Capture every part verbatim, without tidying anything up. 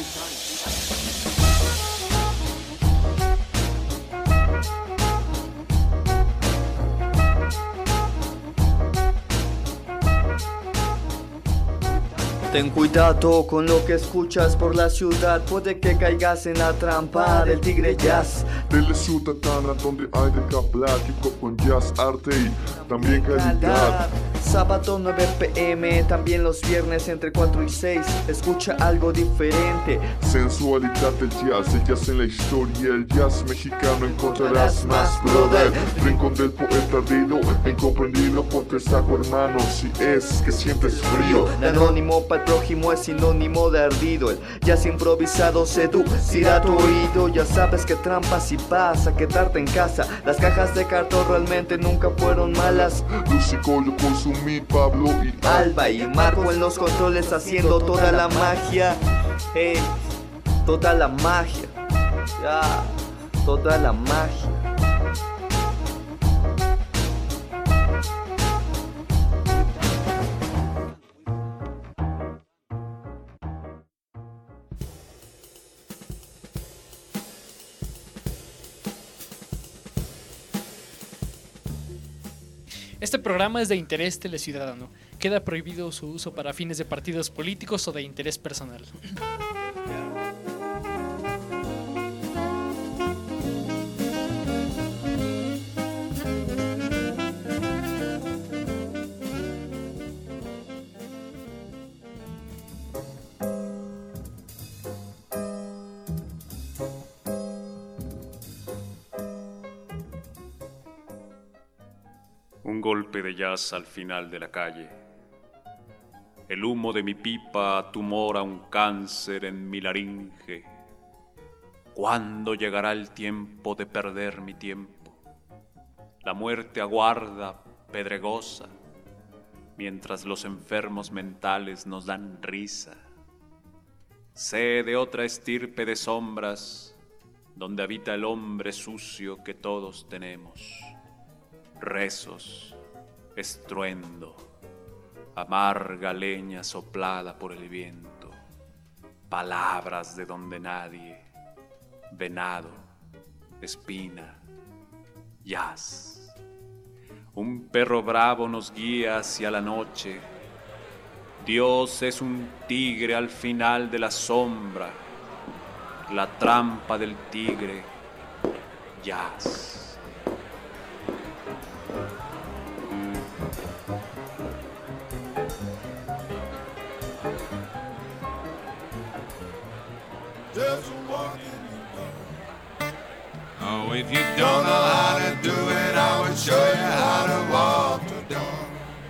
Ten cuidado con lo que escuchas por la ciudad, puede que caigas en la trampa del tigre jazz. De la ciudadana donde hay de plático con jazz, arte y también calidad. Sábado nueve pm, también los viernes entre cuatro y seis, escucha algo diferente. Sensualidad del jazz, el jazz en la historia, el jazz mexicano encontrarás más, brother. Rincón del poeta ardido, incomprendido por tres saco hermanos, si es que sientes frío. El anónimo para el prójimo es sinónimo de ardido, el jazz improvisado seducirá tu oído. Ya sabes que trampas y pasa, quedarte en casa, las cajas de cartón realmente nunca fueron malas. Lucico yo consumí, Pablo y Alba y Marco en los controles haciendo toda la magia. Hey, toda la magia, ya, toda la magia. Este programa es de interés teleciudadano. Queda prohibido su uso para fines de partidos políticos o de interés personal. Un golpe de jazz al final de la calle. El humo de mi pipa tumora un cáncer en mi laringe. ¿Cuándo llegará el tiempo de perder mi tiempo? La muerte aguarda, pedregosa, mientras los enfermos mentales nos dan risa. Sé de otra estirpe de sombras, donde habita el hombre sucio que todos tenemos. Rezos, estruendo, amarga leña soplada por el viento, palabras de donde nadie, venado, espina, jazz. Un perro bravo nos guía hacia la noche. Dios es un tigre al final de la sombra, la trampa del tigre, jazz. Just walking the door. Oh, if you don't know how to do it, I will show you how to walk the door.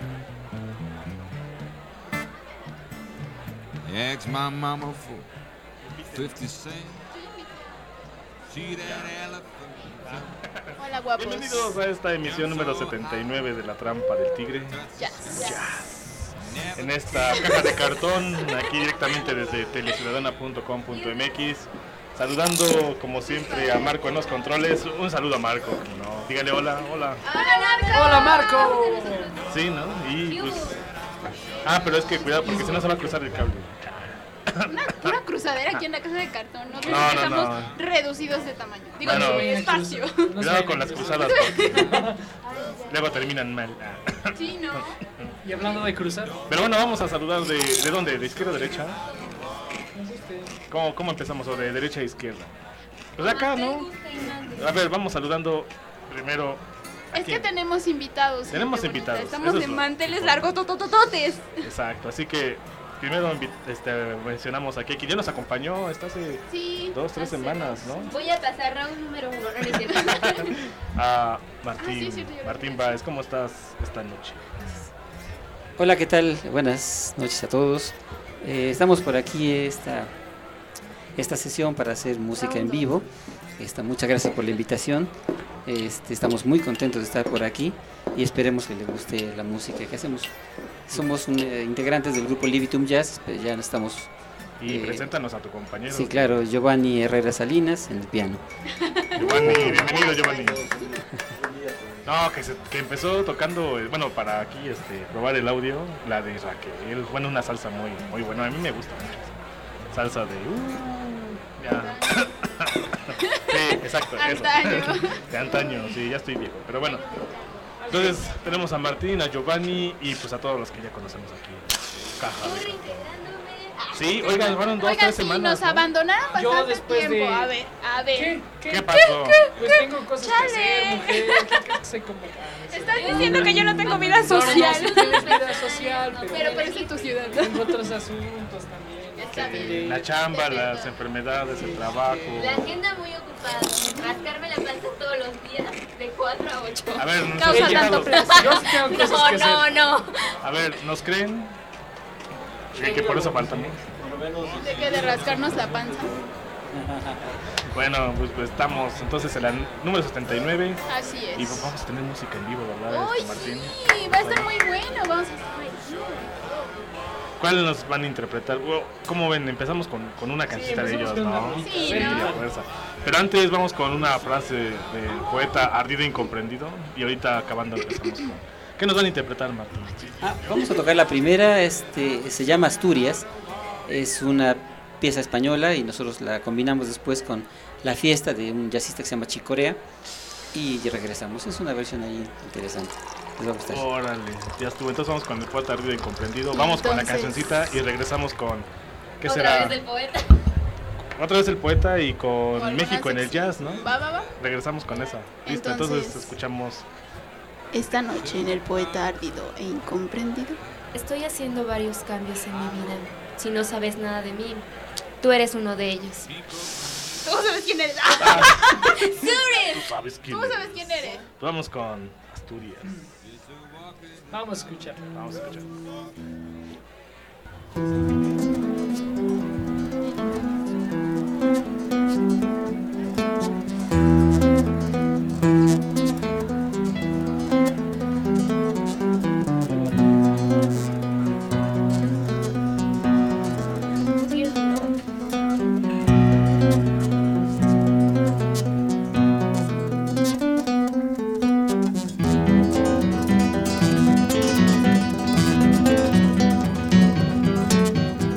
Ask my mama for fifty cents. See that elephant. Hola, guapos. Bienvenidos a esta emisión número setenta y nueve de La Trampa del Tigre. Jazz. Jazz. En esta caja de cartón, aquí directamente desde teleciudadana punto com punto m x. Saludando, como siempre, a Marco en los controles. Un saludo a Marco, ¿no? Dígale hola, hola. ¡Hola, Marco! Sí, ¿no? Y pues... Ah, pero es que cuidado, porque si no se va a cruzar el cable. Una pura cruzadera aquí en la casa de cartón. No, No, no, estamos no. reducidos de tamaño. Digo, Bueno, de espacio. Cuidado con las cruzadas, porque luego terminan mal. Sí, ¿no? Y hablando de cruzar, Pero bueno, vamos a saludar de... ¿De dónde? ¿De izquierda a derecha? ¿Cómo, cómo empezamos? ¿O de derecha a izquierda? Pues de acá, ¿no? A ver, vamos saludando primero... Es que tenemos invitados. Tenemos gente bonita. invitados, Estamos eso es de lo- manteles largos, tototototes. Exacto, así que primero invi- este, mencionamos aquí que ya nos acompañó, está hace Sí. dos, tres semanas, ¿no? Voy a pasar round número uno, no es cierto. A Ah, Martín, sí, es cierto, yo Martín creo que Báez, ¿cómo estás esta noche? Hola, ¿qué tal? Buenas noches a todos. Eh, estamos por aquí esta, esta sesión para hacer música en vivo. Esta, muchas gracias por la invitación. Este, estamos muy contentos de estar por aquí y esperemos que les guste la música que hacemos. Somos un, eh, integrantes del grupo Libitum Jazz, pero ya no estamos... Y eh, preséntanos a tu compañero. Sí, claro, Giovanni Herrera Salinas en el piano. Giovanni, bienvenido Giovanni. No, que, se, que empezó tocando, eh, bueno, para aquí este, probar el audio, la de Raquel. Bueno, una salsa muy, muy buena, a mí me gusta mucho. salsa de... Uh, ya. Sí, exacto. Antaño. Eso. De antaño, sí, ya estoy viejo. Pero bueno. Entonces tenemos a Martín, a Giovanni y pues a todos los que ya conocemos aquí. Caja de Cartón. Sí, oigan, fueron dos, Oigan, tres sí, semanas. nos ¿no? abandonaron Yo bastante después tiempo. de- A ver, a ver. ¿Qué? ¿Qué? ¿Qué pasó? Pues tengo cosas que hacer, Chale. mujer. ¿Qué, qué sé cómo? Estás diciendo que yo no tengo vida No, no, social. sí tienes vida social, pero, Pero parece tu ciudad. tengo otros asuntos también. Está que bien. La chamba, las enfermedades, el trabajo. La agenda muy ocupada. Rascarme la panza todos los días de cuatro a ocho. A ver, nuestros Causa tanto invitados. placer. Yo sí tengo cosas No, que hacer. no, no. A ver, ¿nos creen? Sí, que por eso faltamos. ¿De qué? ¿De rascarnos la panza? Bueno, pues, pues estamos entonces en la número setenta y nueve Así y es. vamos a tener música en vivo, ¿verdad, ¡Uy, este, Martín? sí! Va a estar muy bueno. Vamos a... ¿Cuál nos van a interpretar? Bueno, ¿cómo ven? Empezamos con, con una cancioncita de ellos, empezamos con ¿no? una Sí, Sí, ¿no? a fuerza. Pero antes vamos con una frase del poeta ardido e incomprendido y ahorita acabando empezamos con... ¿Qué nos van a interpretar, Martín? Ah, vamos a tocar la primera, este, se llama Asturias, es una pieza española y nosotros la combinamos después con La fiesta de un jazzista que se llama Chicorea y regresamos, es una versión ahí interesante, les va a gustar. Órale, ya estuvo. Entonces vamos con el poeta ardido e incomprendido. Vamos con la Entonces- cancioncita y regresamos con... ¿Qué Otra será? vez el poeta. Otra vez el poeta y con Con México en alguna el jazz, ¿no? Va, va, va. Regresamos con esa. Listo, entonces, Entonces- escuchamos... Esta noche en el poeta ardido e incomprendido. Estoy haciendo varios cambios en mi vida. Si no sabes nada de mí, tú eres uno de ellos. ¿Cómo sabes quién eres? ¿Tú sabes quién ¿Cómo eres? sabes quién eres? Vamos con Asturias. Vamos a escuchar. Vamos a escuchar. Asturias.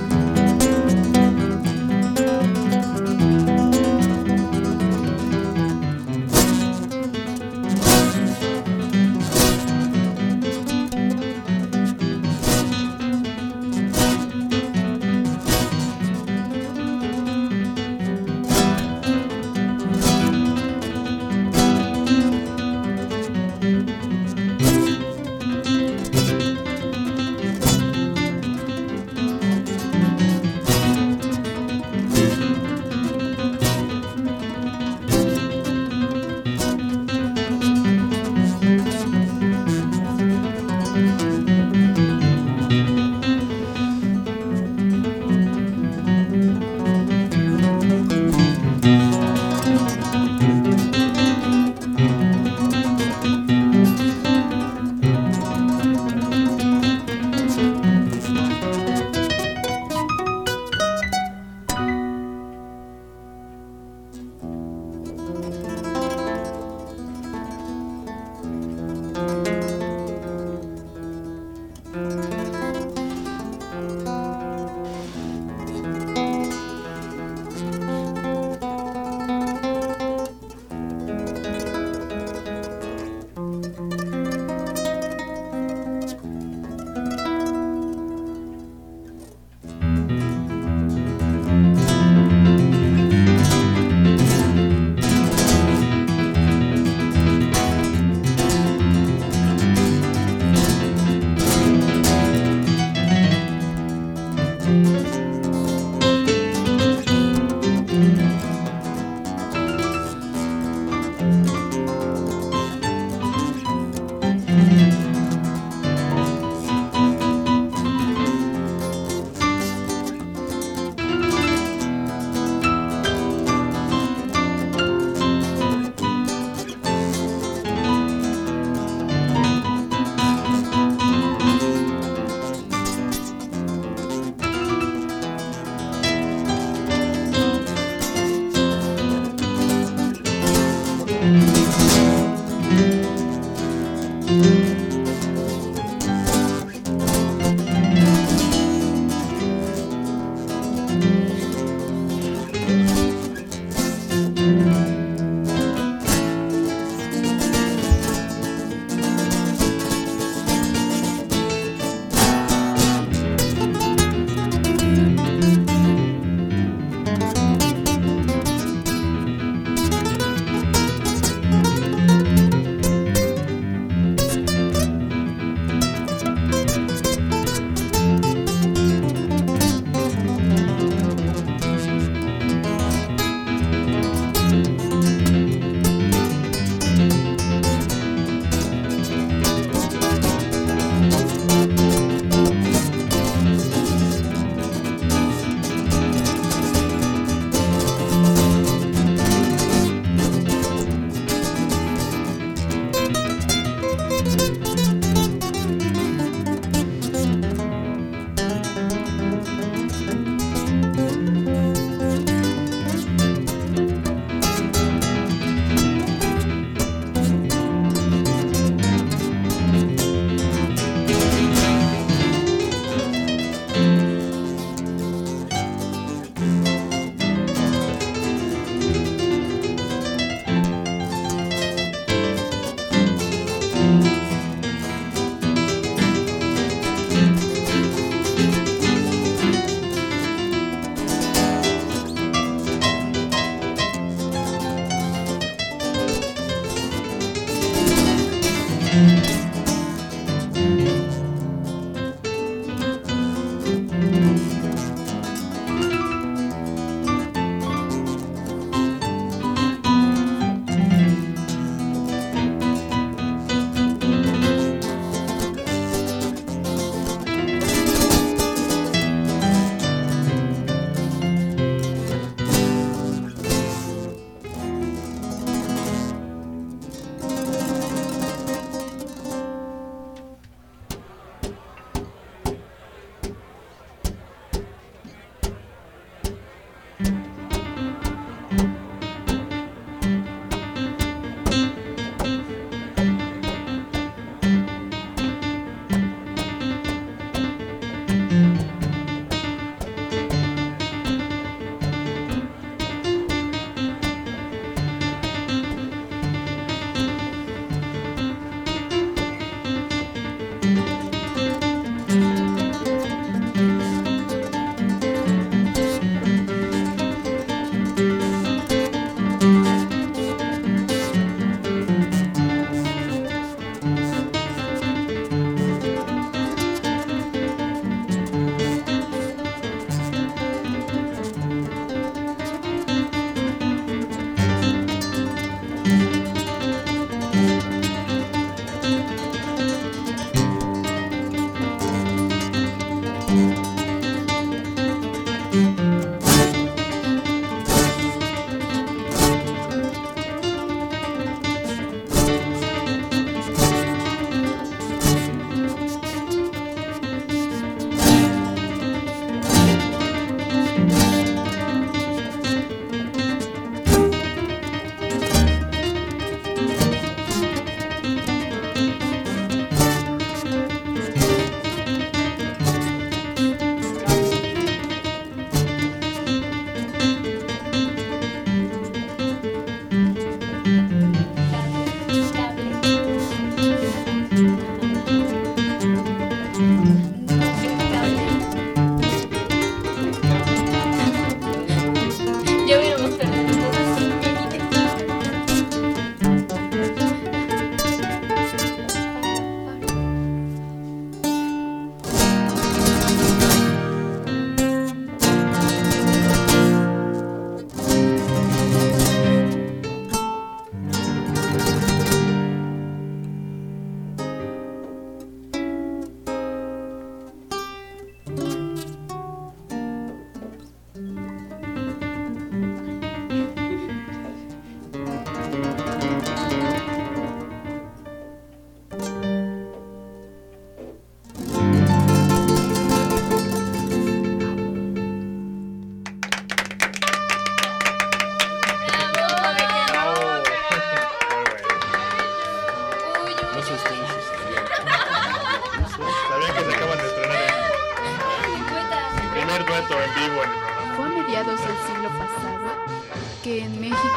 siglo pasado que en México.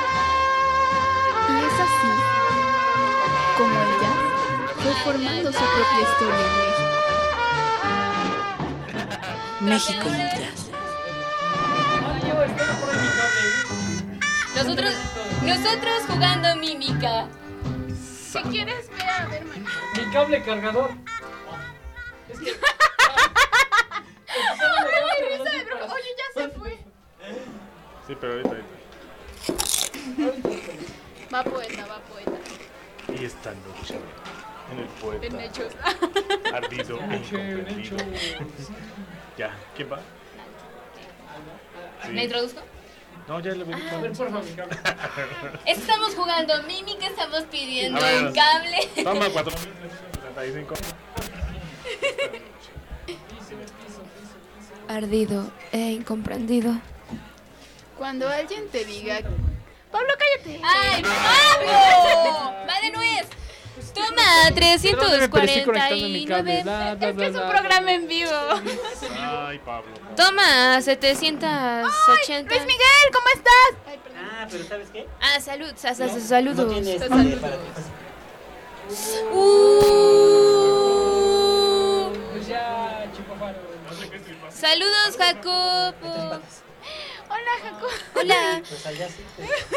Y es así como el jazz fue formando su propia historia en México. México en el jazz. Nosotros, nosotros jugando mímica. Si quieres, ve a ver, man. Mi cable cargador. Es que... Oye, ya se fue. Sí, pero ahorita, ahorita. Va poeta, va poeta. Y esta noche, en el poeta. En hechos. Ardido e incomprendido. Ya, ¿quién va? Sí. ¿Me introduzco? No, ya le voy a A ver, por favor, mi cable. Estamos jugando mímica, estamos pidiendo A ver, un cable. Toma cuatro mil trescientos setenta y cinco. Ardido e incomprendido. Cuando alguien te diga... Pablo, cállate. ¡Ay, Pablo! ¡Va de nuez! Toma, trescientos cuarenta y nueve. Es que es un programa en vivo. Ay, Pablo. Toma, setecientos ochenta. Luis Miguel, ¿cómo estás? Ay, perdón. Ah, pero ¿sabes qué? Ah, salud, sa- sa- sa- saludos. No tienes Salud. eh, para ti. Uh. Pues ya, chupafaro. Saludos, Jacobo. Hola, Jaco. Hola. Pues allá sí.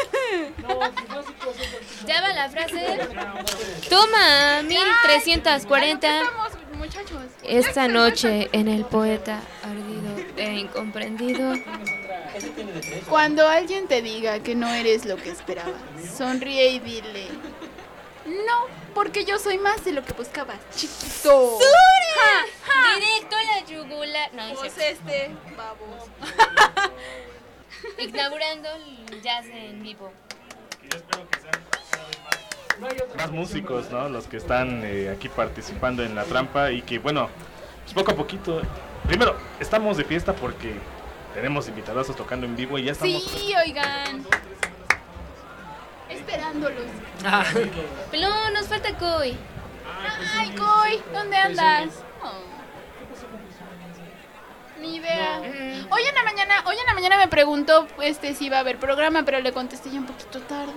¿Ya va la frase? Toma, mil trescientos cuarenta. Estamos, muchachos. Esta noche en el poeta ardido e incomprendido. Ese tiene de tres. Cuando alguien te diga que no eres lo que esperabas, sonríe y dile: no, porque yo soy más de lo que buscabas, chiquito. ¡Sura! Directo a la yugular. No, Pues es cierto. este, babos. Inaugurando el jazz en vivo. Yo espero que sean más músicos, ¿no? Los que están eh, aquí participando en la trampa y que, bueno, pues poco a poquito. Primero, estamos de fiesta porque tenemos invitados tocando en vivo y ya estamos. Sí, oigan. Esperándolos. Pelón, nos falta Coy. Ay, Coy, ¿dónde andas? Oh. Ni idea. Hoy en la mañana, hoy en la mañana me preguntó este si iba a haber programa, pero le contesté ya un poquito tarde.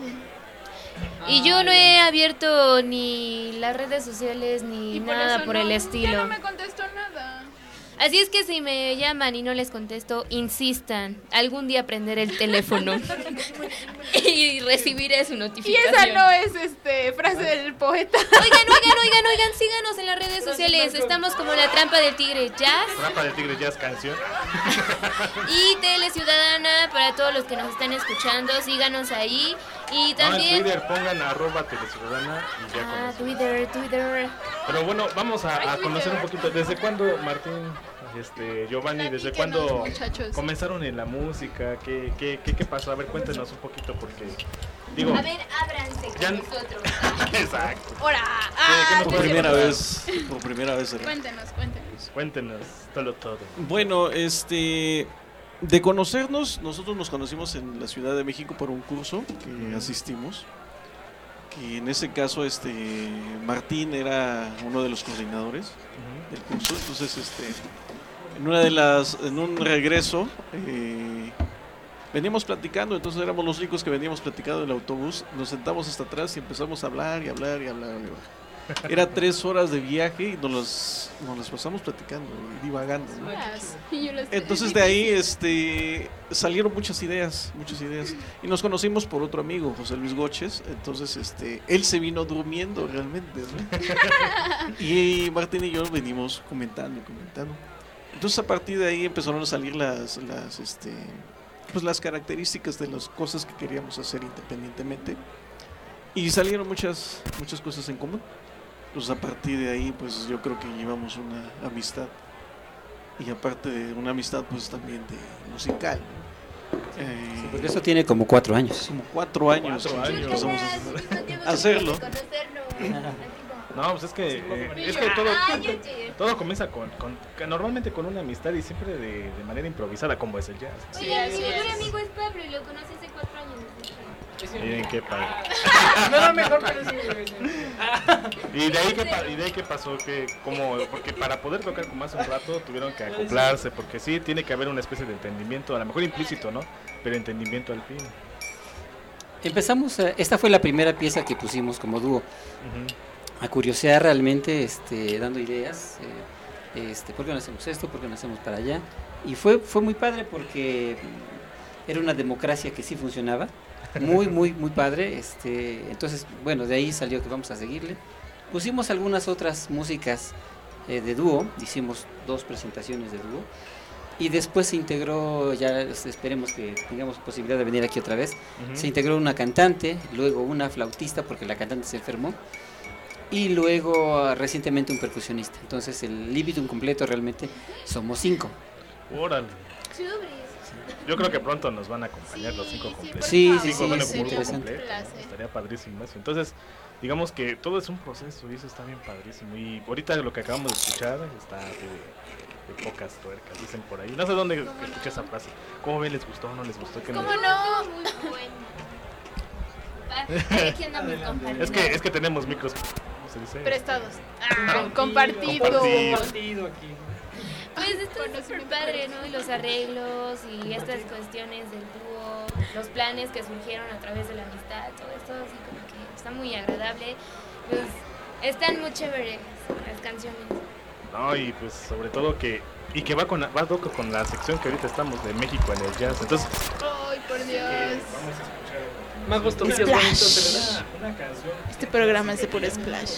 Y yo no he abierto ni las redes sociales ni Y por nada eso por no- el Ya estilo. no me contestó nada. Así es que si me llaman y no les contesto, insistan. Algún día prenderé el teléfono y recibiré su Y notificación. esa no es este frase del poeta. Oigan, oigan, oigan, oigan, síganos en las redes sociales. Estamos como La Trampa del Tigre Jazz Trampa del Tigre Jazz canción. y Tele Ciudadana para todos los que nos están escuchando. Síganos ahí. Y No, en también... Twitter pongan arroba Teleciudadana y ya con Ah, eso. Twitter, Twitter. Pero bueno, vamos a, a Ay, conocer un Twitter. poquito. ¿Desde cuándo, Martín, este, Giovanni, desde Platíquenos, cuándo muchachos. comenzaron en la música? ¿Qué, qué, qué, qué pasó? A ver, cuéntenos un poquito porque, digo... A ver, ábranse con Ya- nosotros. Exacto. ¡Hora! ¿Qué Ah, nos ya puede sé. Primera vez, por primera vez. ¿verdad? Cuéntenos, cuéntenos. Cuéntenos todo, todo. Bueno, este, de conocernos, nosotros nos conocimos en la Ciudad de México por un curso que asistimos, que en ese caso, este, Martín era uno de los coordinadores del curso, entonces, este, en una de las, en un regreso, eh, veníamos platicando, entonces éramos los únicos que veníamos platicando en el autobús, nos sentamos hasta atrás y empezamos a hablar y hablar y hablar. Y hablar. Era tres horas de viaje y nos las, nos las pasamos platicando y divagando, ¿no? Y yo les- Entonces de ahí este, salieron muchas ideas, muchas ideas. Y nos conocimos por otro amigo, José Luis Goches. Entonces este, él se vino durmiendo realmente, ¿no? Y Martín y yo venimos comentando y comentando. Entonces a partir de ahí empezaron a salir las, las, este, pues las características de las cosas que queríamos hacer independientemente. Y salieron muchas, muchas cosas en común. Pues a partir de ahí, pues yo creo que llevamos una amistad. Y aparte de una amistad, pues también de musical. ¿no? Eh, Porque eso tiene como cuatro años. como cuatro años. Cuatro que años. empezamos a hacerlo. No, pues es que, eh, es que todo, todo comienza con, con, que normalmente con una amistad y siempre de, de manera improvisada, como es el jazz. Sí, Oigan, mi así mejor es. amigo es Pablo y lo conocí hace cuatro años. Miren qué padre. No era mejor, pero sí. ¿Y de ahí qué, pa- y de ahí qué pasó? ¿Qué, cómo? Porque para poder tocar como hace un rato tuvieron que acoplarse, porque sí, tiene que haber una especie de entendimiento, a lo mejor implícito, ¿no? Pero entendimiento al fin. Empezamos, a- esta fue la primera pieza que pusimos como dúo, Ujú. a curiosear realmente, este, dando ideas, eh, este, ¿por qué no hacemos esto? ¿Por qué no hacemos para allá? Y fue, fue muy padre porque mm, era una democracia que sí funcionaba, muy, muy, muy padre. Este, entonces, bueno, de ahí salió que vamos a seguirle. Pusimos algunas otras músicas eh, de dúo, hicimos dos presentaciones de dúo. Y después se integró, ya este, esperemos que tengamos posibilidad de venir aquí otra vez, Ujú. se integró una cantante, luego una flautista porque la cantante se enfermó, y luego ah, recientemente un percusionista. Entonces el Libitum completo realmente somos cinco. Órale. Chubris. Yo creo que pronto nos van a acompañar los cinco Sí, completos. Sí, por sí, Cinco sí, bueno, es como grupo interesante. completo, ¿no? Placer. Estaría padrísimo eso. Entonces, digamos que todo es un proceso y eso está bien padrísimo. Y ahorita lo que acabamos de escuchar está de, de pocas tuercas, dicen por ahí. No sé dónde escuché esa frase. ¿Cómo ven? ¿Les gustó o no les gustó? ¿Qué ¿Cómo nos- no? Muy bueno. Pa- Aquí anda mi compañero. Es que, es que tenemos micros, ¿cómo se dice? Prestados. Ah, compartido. Compartido. Compartido aquí. Pues esto es súper padre, ¿no? Y los arreglos y estas cuestiones del dúo, los planes que surgieron a través de la amistad, todo esto así como que está muy agradable. Pues están muy chéveres las canciones. No, y pues sobre todo que... Y que va con, la- va loco con la sección que ahorita estamos de México en el jazz. Entonces, Ay, por Dios. vamos a escuchar Magos Tocías Splash. bonitos, ¿verdad? una canción. Este programa es de puro splash.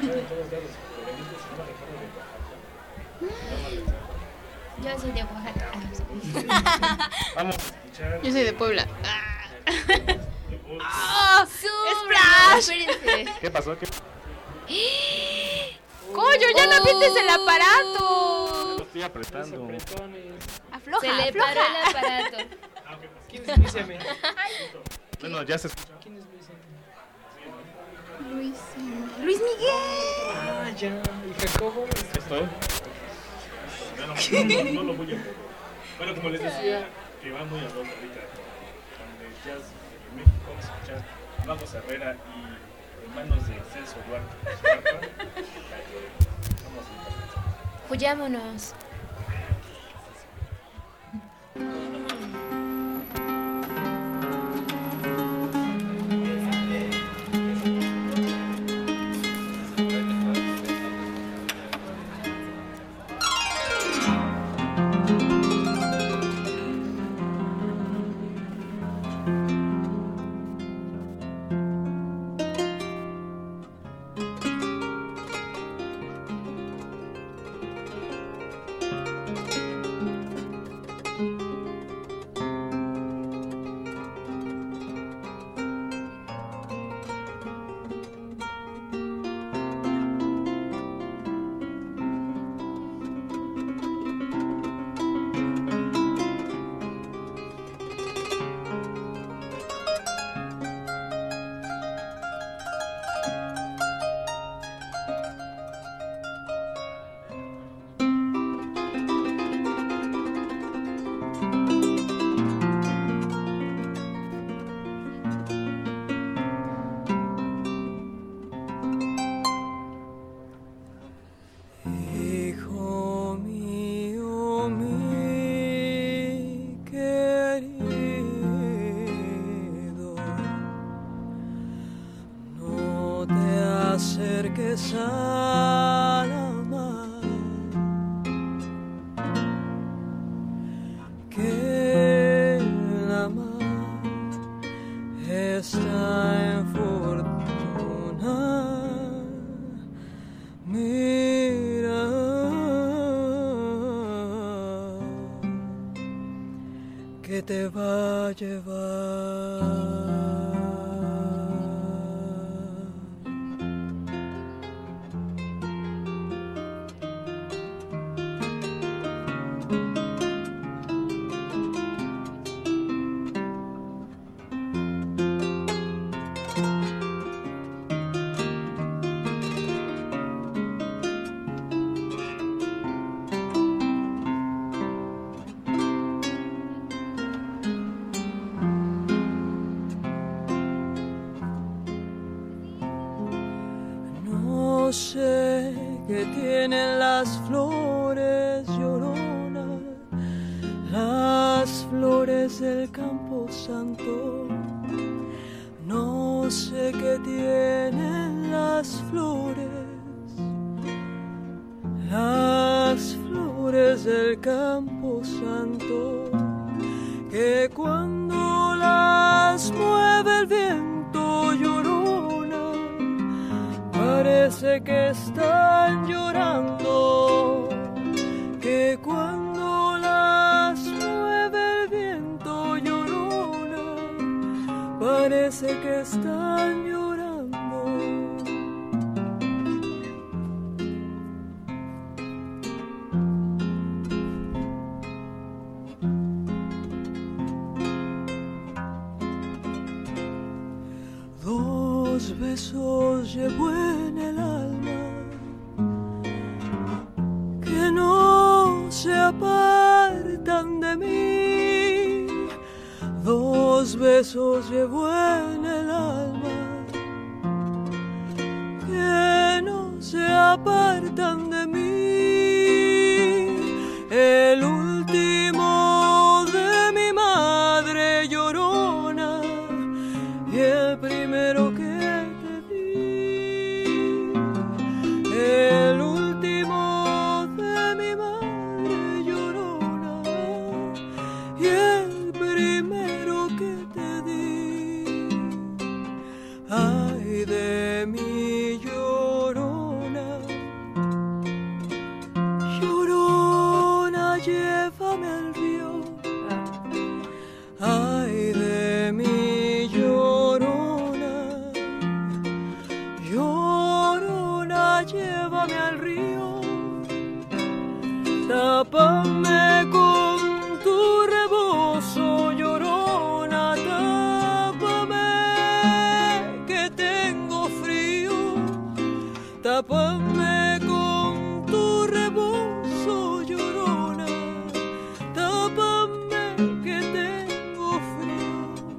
Yo soy de Oaxaca. Vamos a escuchar... Yo soy de Puebla. ¡Oh! ¡Splash! Espérense. ¿Qué pasó? ¿Qué... ¡Coño, ya no apretes el aparato! Lo estoy apretando. Afloja, Se le paró afloja. el aparato. ¿Quién es Luis M? Bueno, ya se escucha. ¿Quién es Luis M? Luis, Luis Miguel. Ah, ya. ¿Y Jacobo? Estoy. No, no, no lo voy a ver. Bueno, como les decía, que va muy a dos ahorita con el jazz en México. Vamos a escuchar Magos Herrera y Hermanos de Celso Duarte. Vamos a Huyámonos. Hijo mío, mi querido, no te acerques a la mar, que la mar está en fortuna. Mira, que te va a llevar. sé qué tienen las flores, Llorona, las flores del Campo Santo. No sé qué tienen las flores, las flores del Campo Santo, que cuando las mueve el viento, Llorona, parece que están llorando, que cuando las mueve el viento, Llorona, parece que están llorando. Dos besos llevo en el alma que no se apartan de mí. Dos besos llevo en el alma que no se apartan de mí. El último de mi madre, Llorona, y el primero que te di. El último de mi madre, Llorona, y el primero que te di. Ay de mi Llorona, Llorona, llévame al río. Ay de mi Llorona, Llorona, llévame al río. Tápame con tu rebozo, Llorona, tápame que tengo frío. Tápame con tu rebozo, Llorona, tápame que tengo frío.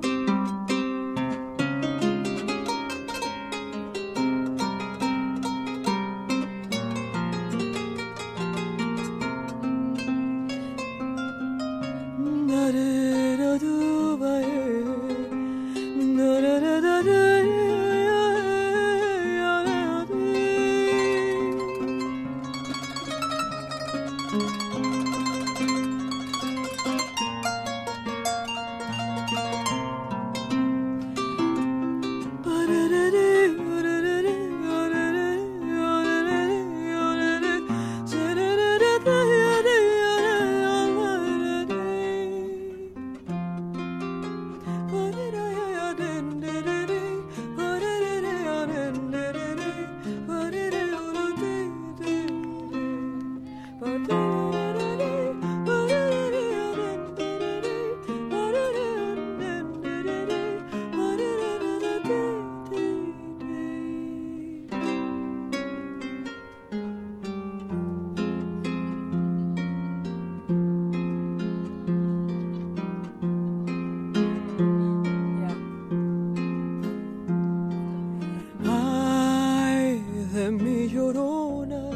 Ay de mi Llorona,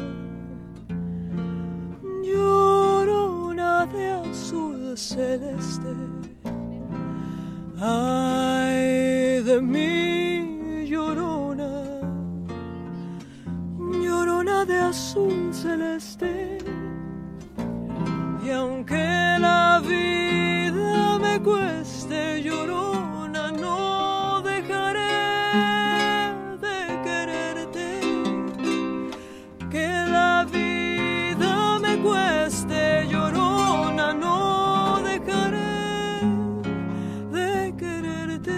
Llorona de azul celeste. Ay de mi Llorona, Llorona de azul celeste. Y aunque la vida me cueste, Llorona, no dejaré de quererte. Que la vida me cueste, Llorona, no dejaré de quererte.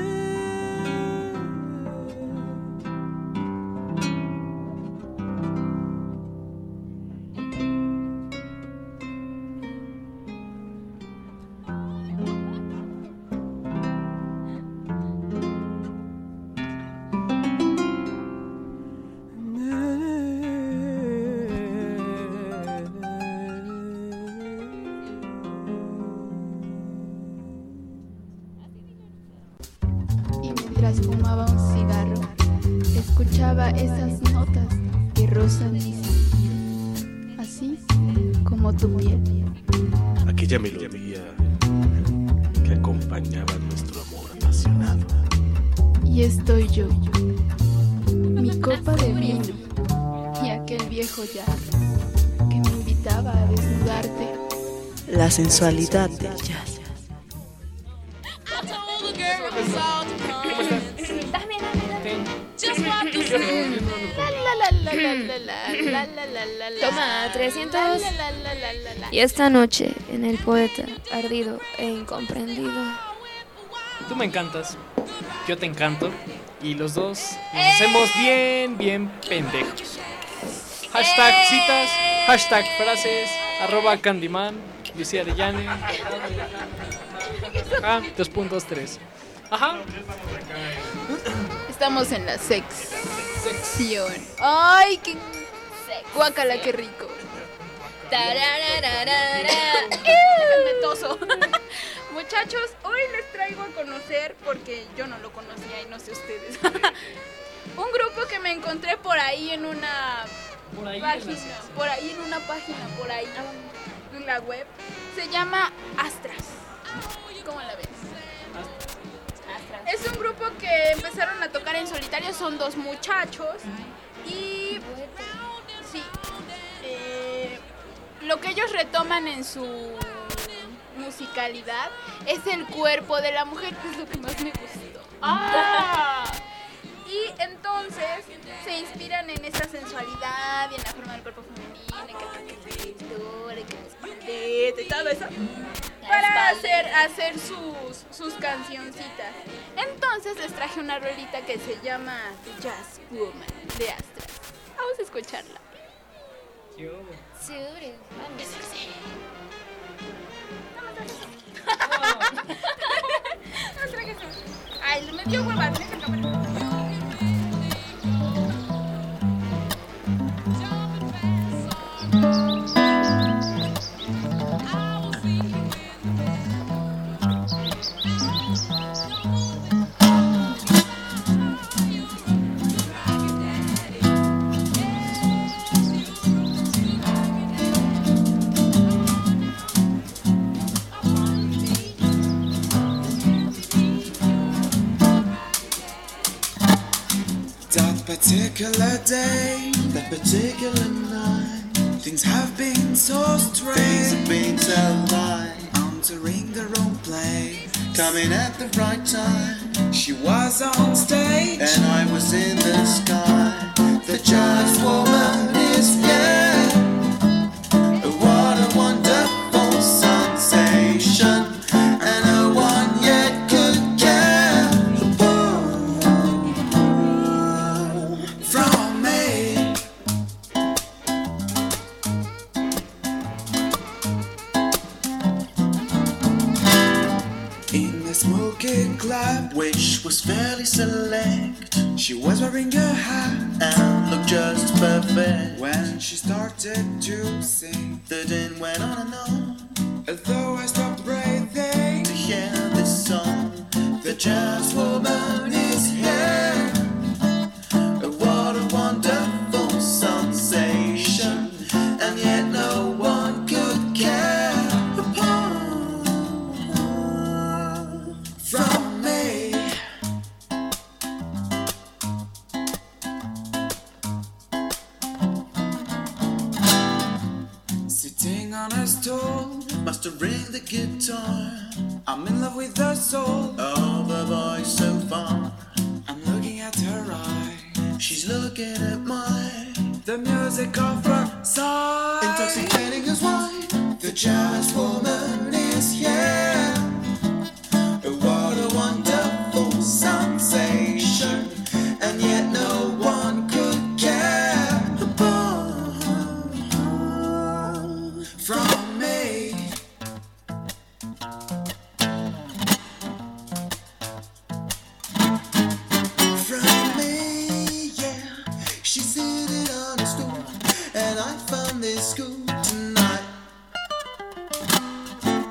Mientras fumaba un cigarro, escuchaba esas notas que que rozan mi sentido, así como tu piel. Aquella melodía que acompañaba nuestro amor apasionado. Y estoy yo, mi copa de vino y aquel viejo jazz que me invitaba a desnudarte. La sensualidad del jazz. Toma, trescientos. Y esta noche, en El Poeta, ardido e incomprendido. Tú me encantas, yo te encanto, y los dos nos hacemos bien, bien pendejos. Hashtag citas, hashtag frases, arroba Candyman, Lucía Arellane. Ah, dos punto tres. Ajá. Estamos en la sex sección. ¡Ay, qué guácala, qué rico! Déjenme toso. Muchachos, hoy les traigo a conocer, porque yo no lo conocía y no sé ustedes, un grupo que me encontré por ahí en una por ahí página, por ahí en una página, por ahí en la web. Se llama Astras. ¿Cómo la ves? Astras. Es un grupo que empezaron a tocar en solitario, son dos muchachos y sí, eh, lo que ellos retoman en su musicalidad es el cuerpo de la mujer, que es lo que más me gustó. ¡Ah! Y entonces se inspiran en esta sensualidad y en la forma del cuerpo femenino, en que el cintura, en que la espaldeta y todo eso, para hacer, hacer sus, sus cancioncitas. Entonces les traje una rolita que se llama The Jazz Woman de Astras. Vamos a escucharla. Yo. Sure. Ay, me dio hueva, deja cámara. Particular day, that particular night, things have been so strange. Things have been so right. Entering the wrong place, coming at the right time. She was on stage, and I was in the sky. The jazz woman is here. What a wonderful sensation, and no one yet could care. Club, which was fairly select. She was wearing a hat and looked just perfect. When she started to sing, the din went on and on. Although I stopped breathing to hear this song, the jazz woman is here. What a wonderful sensation, and yet no one could care. From me, sitting on a stool, mastering the guitar. I'm in love with the soul of a voice so far. I'm looking at her eye, she's looking at mine. The music of her side, intoxicating as wine. The jazz woman is here. What a wonderful sensation, and yet no one could care. From me, from me, yeah. She's sitting on a stool, and I found this school tonight.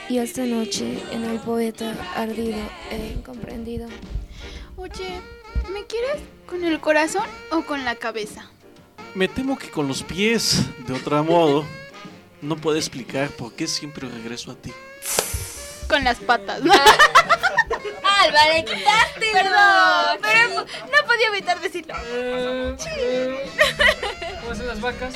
Y esta noche en el poeta ardido e incomprendido. Oye, ¿me quieres con el corazón o con la cabeza? Me temo que con los pies, de otro modo, no puedo explicar por qué siempre regreso a ti. Con las patas, ¿no? Álvaro, quitaste. Perdón, pero no podía evitar decirlo. ¿Cómo hacen las vacas?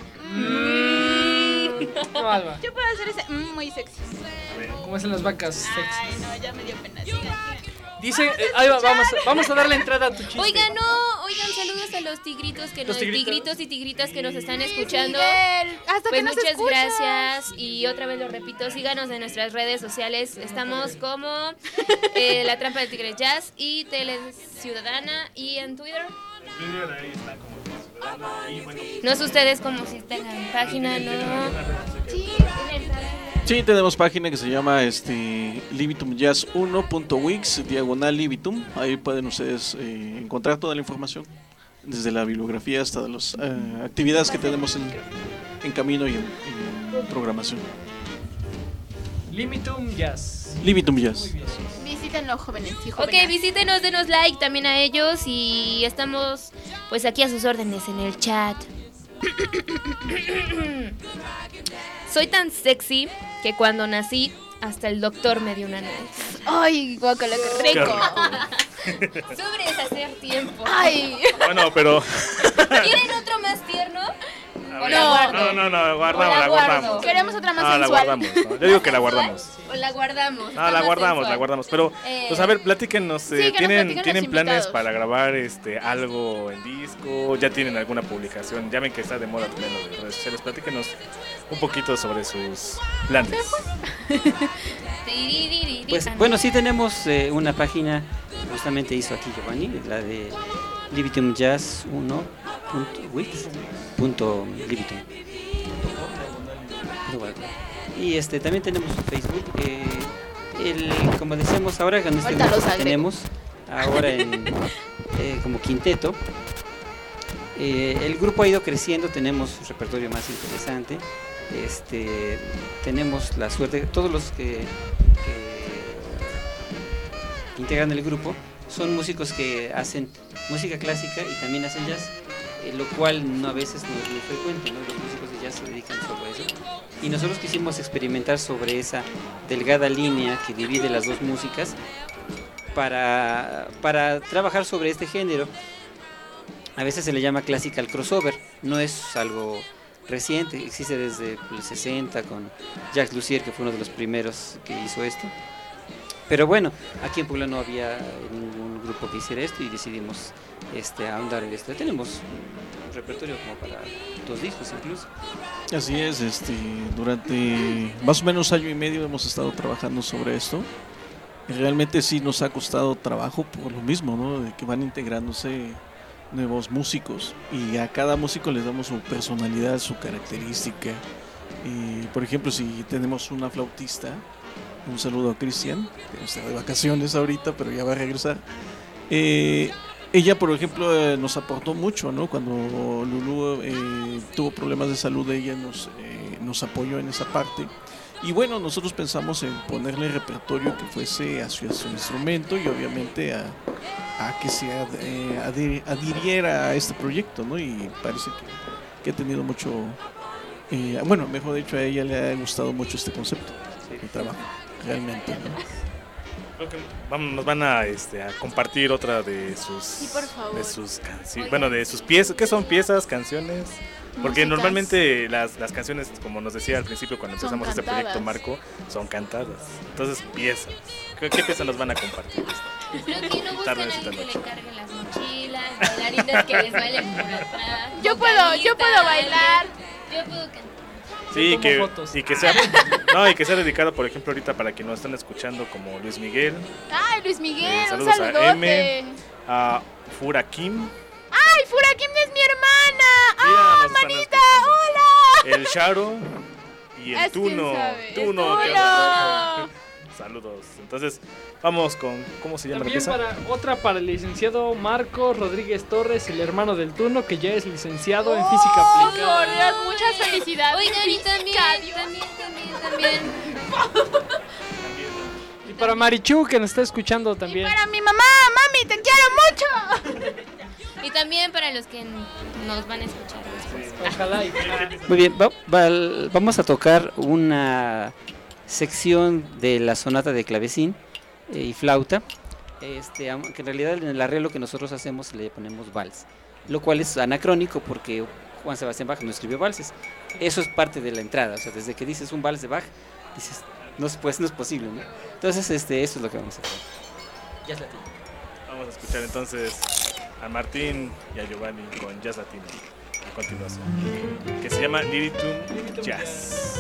Mm. No, Alba. Yo puedo hacer ese mm, muy sexy. ¿Cómo hacen las vacas sexy? Ay, no, ya me dio pena. Sigan, sigan. Dice, eh, ahí va, vamos, vamos a darle entrada a tu chiste. Oigan, no, oigan, saludos a los tigritos que ¿Los nos, tigritos? tigritos y tigritas que nos están escuchando. Miguel, hasta Pues que nos muchas escuchan. gracias y otra vez lo repito, síganos en nuestras redes sociales. Estamos como eh, La Trampa del Tigre Jazz y Tele Ciudadana y en Twitter. No sé ustedes como si tengan página, ¿no? Sí, Sí, tenemos página que se llama este libitum jazz uno punto wix diagonal libitum. Ahí pueden ustedes eh, encontrar toda la información, desde la bibliografía hasta las eh, actividades que tenemos en, en camino y en, en programación. Limitum Jazz. Libitum Jazz. Visítenlo, jóvenes y Ok, jóvenes. visítenos, denos like también a ellos y estamos pues aquí a sus órdenes en el chat. Soy tan sexy que cuando nací hasta el doctor me dio una nalga. Ay, guacala, qué rico. Sobres hacer tiempo. Ay. Bueno, pero... ¿Quieren otro más tierno? O la No. guardo. No, no, no, O guardamos, la la guardo. guardamos. Queremos otra más Ah, la sensual. guardamos. ¿no? Yo digo que la guardamos. O la guardamos. No, está la más guardamos, sensual. la guardamos. Pero, Eh, pues a ver, platíquenos. Sí, eh, que nos ¿Tienen, platiquen ¿tienen los planes invitados. para grabar este algo en disco? ¿Ya tienen alguna publicación? Ya ven que está de moda también lo de redes sociales. Platíquenos un poquito sobre sus planes. Pues bueno, sí tenemos eh, una página, justamente hizo aquí Giovanni, la de libitum jazz uno punto wix punto libitum. Y este también tenemos Facebook, eh, el, como decíamos ahora con este Ahorita grupo los que agrego. tenemos ahora en eh, como quinteto. Eh, el grupo ha ido creciendo, tenemos un repertorio más interesante. Este, tenemos la suerte, todos los que, que integran el grupo son músicos que hacen música clásica y también hacen jazz, eh, lo cual no a veces no es muy frecuente, ¿no? Los músicos de jazz se dedican solo a eso. Y nosotros quisimos experimentar sobre esa delgada línea que divide las dos músicas para, para trabajar sobre este género. A veces se le llama classical crossover, no es algo reciente, existe desde el sesenta con Jacques Lussier, que fue uno de los primeros que hizo esto. Pero bueno, aquí en Puebla no había ningún grupo que hiciera esto y decidimos este, ahondar en esto. Tenemos un repertorio como para dos discos incluso. Así es, este, durante más o menos año y medio hemos estado trabajando sobre esto. Y realmente sí nos ha costado trabajo por lo mismo, ¿no? De que van integrándose nuevos músicos y a cada músico les damos su personalidad, su característica. Y por ejemplo, si tenemos una flautista, un saludo a Cristian, que está de vacaciones ahorita, pero ya va a regresar. Eh, ella, por ejemplo, eh, nos aportó mucho, ¿no? Cuando Lulú eh, tuvo problemas de salud, ella nos, eh, nos apoyó en esa parte. Y bueno, nosotros pensamos en ponerle repertorio que fuese hacia su instrumento y obviamente a, a que se ad, eh, adhi- adhiriera a este proyecto, ¿no? Y parece que, que ha tenido mucho, eh, bueno, mejor dicho, a ella le ha gustado mucho este concepto de trabajo, realmente, ¿no? Creo que vamos, nos van a, este, a compartir otra de sus, Sí, por favor. de sus canciones, bueno, de sus piezas. ¿Qué son piezas, canciones? Porque Músicas. normalmente las, las canciones, como nos decía al principio cuando Son empezamos este proyecto, cantadas. Marco, son cantadas. Entonces, piezas. ¿Qué, qué piezas nos van a compartir? Lo que no buscan Guitarra a esta alguien que noche. le carguen las mochilas, bailarinas que les bailen por atrás. Yo puedo, yo puedo vocalistas, bailar. Yo puedo cantar. Sí, tomo que, fotos. y que sea no, y que sea dedicado, por ejemplo, ahorita para quienes nos están escuchando, como Luis Miguel, Ay, Luis Miguel, Eh, un saludos a saludote. M. a Fura Kim, Ay, Furakim es mi hermana. Mira, Ah, nos están manita, hola. el Sharo y el Es quien Tuno. sabe, es Tuno, que Tuno. habla- Saludos. Entonces, vamos con, ¿cómo se llama la También pieza? para, otra para el licenciado Marco Rodríguez Torres, el hermano del Tuno, que ya es licenciado en física Oh, aplicada. por Dios, muchas felicidades. Oigan, y Física, también, Dios. también, también, también, Y para Marichu, que nos está escuchando también. Y para mi mamá, mami, te quiero mucho. Y también para los que nos van a escuchar después. Ojalá. Y... Muy bien, va- va- vamos a tocar una sección de la sonata de clavecín eh, y flauta, este, am- que en realidad en el arreglo que nosotros hacemos le ponemos vals, lo cual es anacrónico porque Juan Sebastián Bach no escribió valses. Eso es parte de la entrada, o sea, desde que dices un vals de Bach, dices, no, es- pues no es posible, ¿no? Entonces, este, eso es lo que vamos a hacer. Jazz latino. Vamos a escuchar entonces a Martín y a Giovanni con Jazz Latino a continuación, que se llama Liritum Jazz.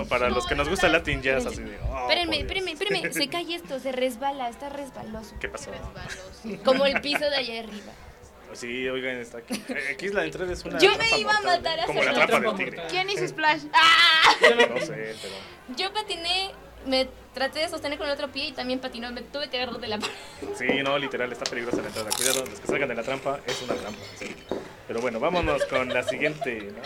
¿no? Para los que nos gusta el Latin Jazz, así de... oh, Espérenme, por Dios. espérenme, espérenme, se cae esto, se resbala, está resbaloso. ¿Qué pasó? Como el piso de allá arriba. Sí, oigan, está aquí. Eh, Aquí es la entrada, es una Yo me trampa iba a mortal, matar ¿eh? a Como la hacer trampa la del tigre. ¿Quién hizo Splash? ¡Ah! No sé, pero... Yo patiné, me traté de sostener con el otro pie y también patinó, me tuve que agarrar de la pared. Sí, no, literal, está peligrosa la entrada. Cuidado, los que salgan de la trampa, es una trampa. Sí. Pero bueno, vámonos con la siguiente, ¿no?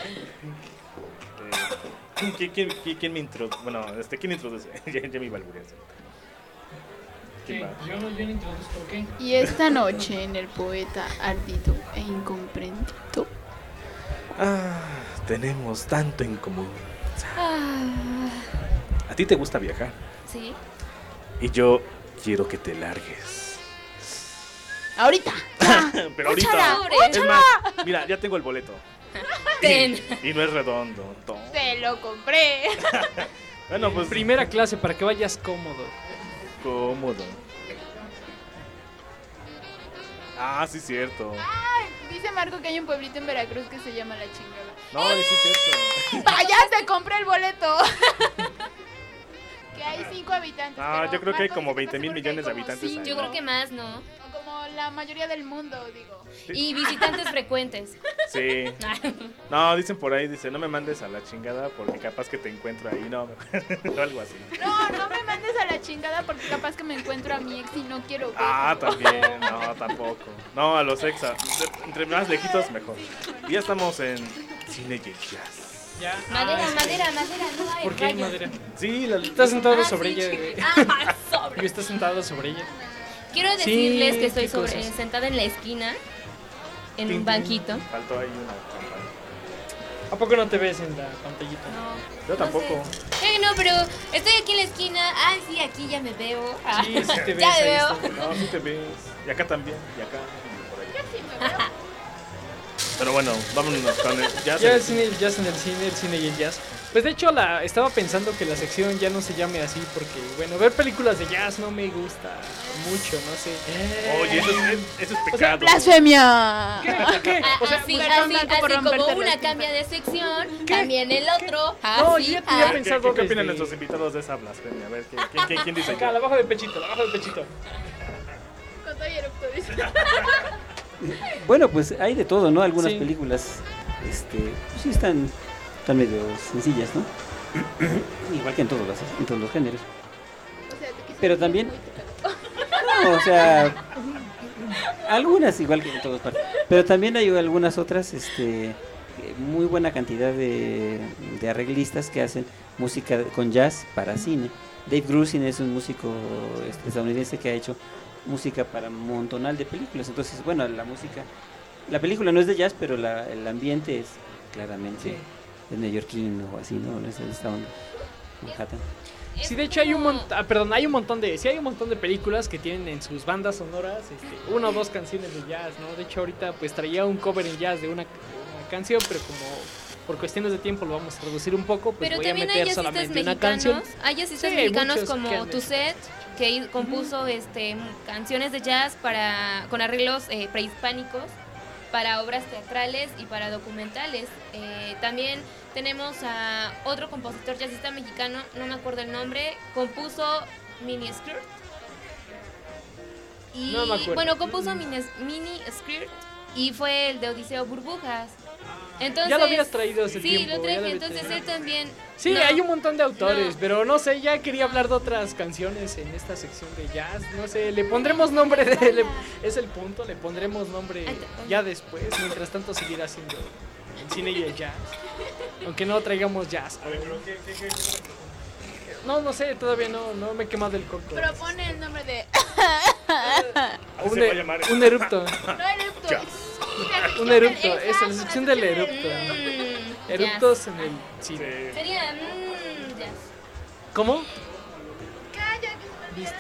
Eh, ¿quién, quién, quién, quién me introduce? Bueno, este, ¿quién introduce? ya, ya me iba a alburear. ¿Quién va? Yo no bien introduzco, ¿qué? Y esta noche en el poeta ardido e incomprendido. Ah, tenemos tanto en común. Ah, A ti te gusta viajar sí. y yo quiero que te largues. Ahorita. Pero ahorita, Úchala, es más, mira, ya tengo el boleto. Ten. Y no es redondo. Tom. Te lo compré. Bueno, pues Primera clase para que vayas cómodo. cómodo. Ah, sí, cierto. Ay, dice Marco que hay un pueblito en Veracruz que se llama La Chingada. No, sí, cierto. ¡Vaya, se compré el boleto! Que hay cinco habitantes. Ah, pero yo creo que hay Marco como dice veinte mil está seguro que hay millones de como habitantes cinco, ahí. Yo creo que más, ¿no? o como la mayoría del mundo, digo. Y visitantes frecuentes. Sí. No, dicen por ahí, dice, no me mandes a la chingada porque capaz que te encuentro ahí, no, o algo así. No, no me mandes a la chingada porque capaz que me encuentro a mi ex y no quiero ver. Ah, también, no, tampoco. No, a los exa, entre más lejitos mejor. Y ya estamos en Cine y Jazz. Ya. Madera, Ah, madera, madera, no hay ¿Por qué rayos. madera? Sí, la Estás sentado Ah, sobre sí, ella. chiqui- güey. Ah, sobre. Yo estás sentado sobre ella. Quiero Sí, decirles que estoy qué sobre, cosas. sentada en la esquina, en Tin, un tin. banquito. Faltó ahí una campana. ¿A poco no te ves en la pantallita? No. Yo tampoco. No, sé. Eh, no, pero estoy aquí en la esquina. Ah, sí, aquí ya me veo. Ah, Sí, sí te ves. ya me ahí veo. está. No, sí te ves. Y acá también, y acá. Y por ahí. Yo sí me veo. Pero bueno, vámonos con el jazz. Ya el cine, el jazz en el cine, el cine y el jazz. Pues de hecho la estaba pensando que la sección ya no se llame así porque, bueno, ver películas de jazz no me gusta mucho, no sé. Oye, eso es, eso es O sea, pecado. ¡Blasfemia! ¿Qué? ¿Qué? Ah, O sea, así, perdón, así, Marco, así por como romperte la una espalda. cambia de sección, también el otro. No, Así, yo ya ah. tenía ¿Qué, pensado qué, qué opinan desde- nuestros invitados de esa blasfemia? A ver, ¿quién, quién, quién, quién dice? Acá, abajo del pechito, abajo del pechito. Con todo y erupto, dice. Bueno, pues hay de todo, ¿no? Algunas Sí. películas, este, pues sí están, están medio sencillas, ¿no? Igual que en todos los, en todos los géneros. O sea, te quise Pero decir también- muy tocado. No, o sea, algunas igual que en todas partes. Pero también hay algunas otras, este, muy buena cantidad de, de arreglistas que hacen música con jazz para cine. Dave Grusin es un músico este, estadounidense que ha hecho música para un montonal de películas. Entonces, bueno, la música, la película no es de jazz, pero la, el ambiente es claramente de neoyorquino o así, ¿no? Es de esta onda, Manhattan. Sí, de hecho hay un montón, perdón, hay un montón de, sí hay un montón de películas que tienen en sus bandas sonoras, este, una o dos canciones de jazz, ¿no? De hecho ahorita pues traía un cover en jazz de una, de una canción, pero como por cuestiones de tiempo lo vamos a reducir un poco, pues Pero voy a también hay meter jazzistas solamente una mexicanos, canción. hay jazzistas Sí, hay mexicanos muchos como que han- Tuset, que hi- compuso este canciones de jazz para con arreglos eh, prehispánicos para obras teatrales y para documentales. Eh, también tenemos a otro compositor jazzista mexicano, no me acuerdo el nombre, compuso Mini Skirt. Y No me acuerdo. bueno, compuso Mini, Mini Skirt y fue el de Odiseo Burbujas. Entonces, Ya lo habías traído hace sí, tiempo, lo ya traje, lo había entonces traído. él también. Sí, no, hay un montón de autores, no. pero no sé, ya quería hablar de otras canciones en esta sección de jazz, no sé, le pondremos nombre, de, le- es el punto, le pondremos nombre ya después, mientras tanto seguirá haciendo el cine y el jazz, aunque no traigamos jazz. No, no sé, todavía no, no me he quemado el coco. Propone el nombre de. Un, se va a e- llamar. un erupto, No erupto. Jazz. un erupto, es la sección del erupto. Mm, Eruptos en el cine. jazz. Sería mm, jazz. ¿Cómo? Calla, que Listo.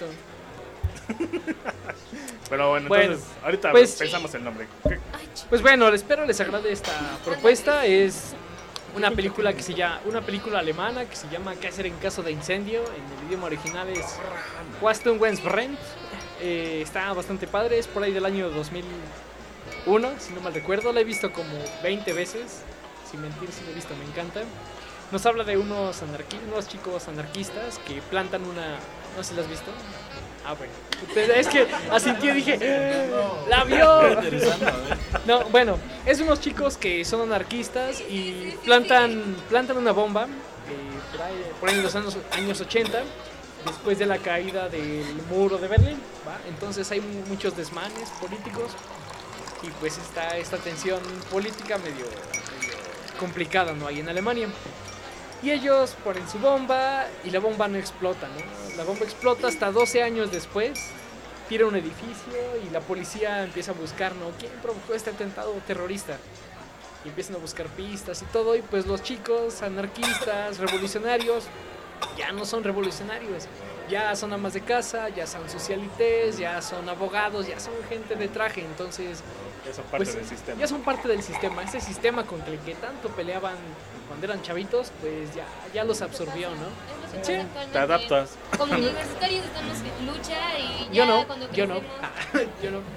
Pero bueno, Bueno, entonces, ahorita pues- pensamos el nombre. ¿Qué? Pues bueno, espero les agrade esta propuesta. Es una película que se llama, una película alemana que se llama ¿Qué hacer en caso de incendio? En el idioma original es Waston Wens Brand. Eh, está bastante padre, es por ahí del año dos mil uno, si no mal recuerdo. La he visto como veinte veces, sin mentir, si la he visto, me encanta. nos habla de unos, anarqui- unos chicos anarquistas que plantan una... No sé si la has visto. Ah, bueno. Es que asintió y dije, ¡la vio! No, bueno, es unos chicos que son anarquistas y plantan, plantan una bomba eh, por, ahí, por ahí en los años, años ochenta, después de la caída del muro de Berlín, ¿va? Entonces hay muchos desmanes políticos y pues está esta tensión política medio, medio complicada, ¿no? Ahí en Alemania. Y ellos ponen su bomba y la bomba no explota, ¿no? La bomba explota hasta doce años después, tira un edificio y la policía empieza a buscar, ¿no? ¿Quién provocó este atentado terrorista? Y empiezan a buscar pistas y todo, y pues los chicos anarquistas, revolucionarios, ya no son revolucionarios, ya son amas de casa, ya son socialites, ya son abogados, ya son gente de traje, entonces... Ya son parte pues, del sistema. Ya son parte del sistema, ese sistema contra el que tanto peleaban cuando eran chavitos, pues ya, ya los absorbió, ¿no? Sí, te adaptas. Como universitarios estamos en lucha y ya yo no, cuando yo no, crecemos... yo no.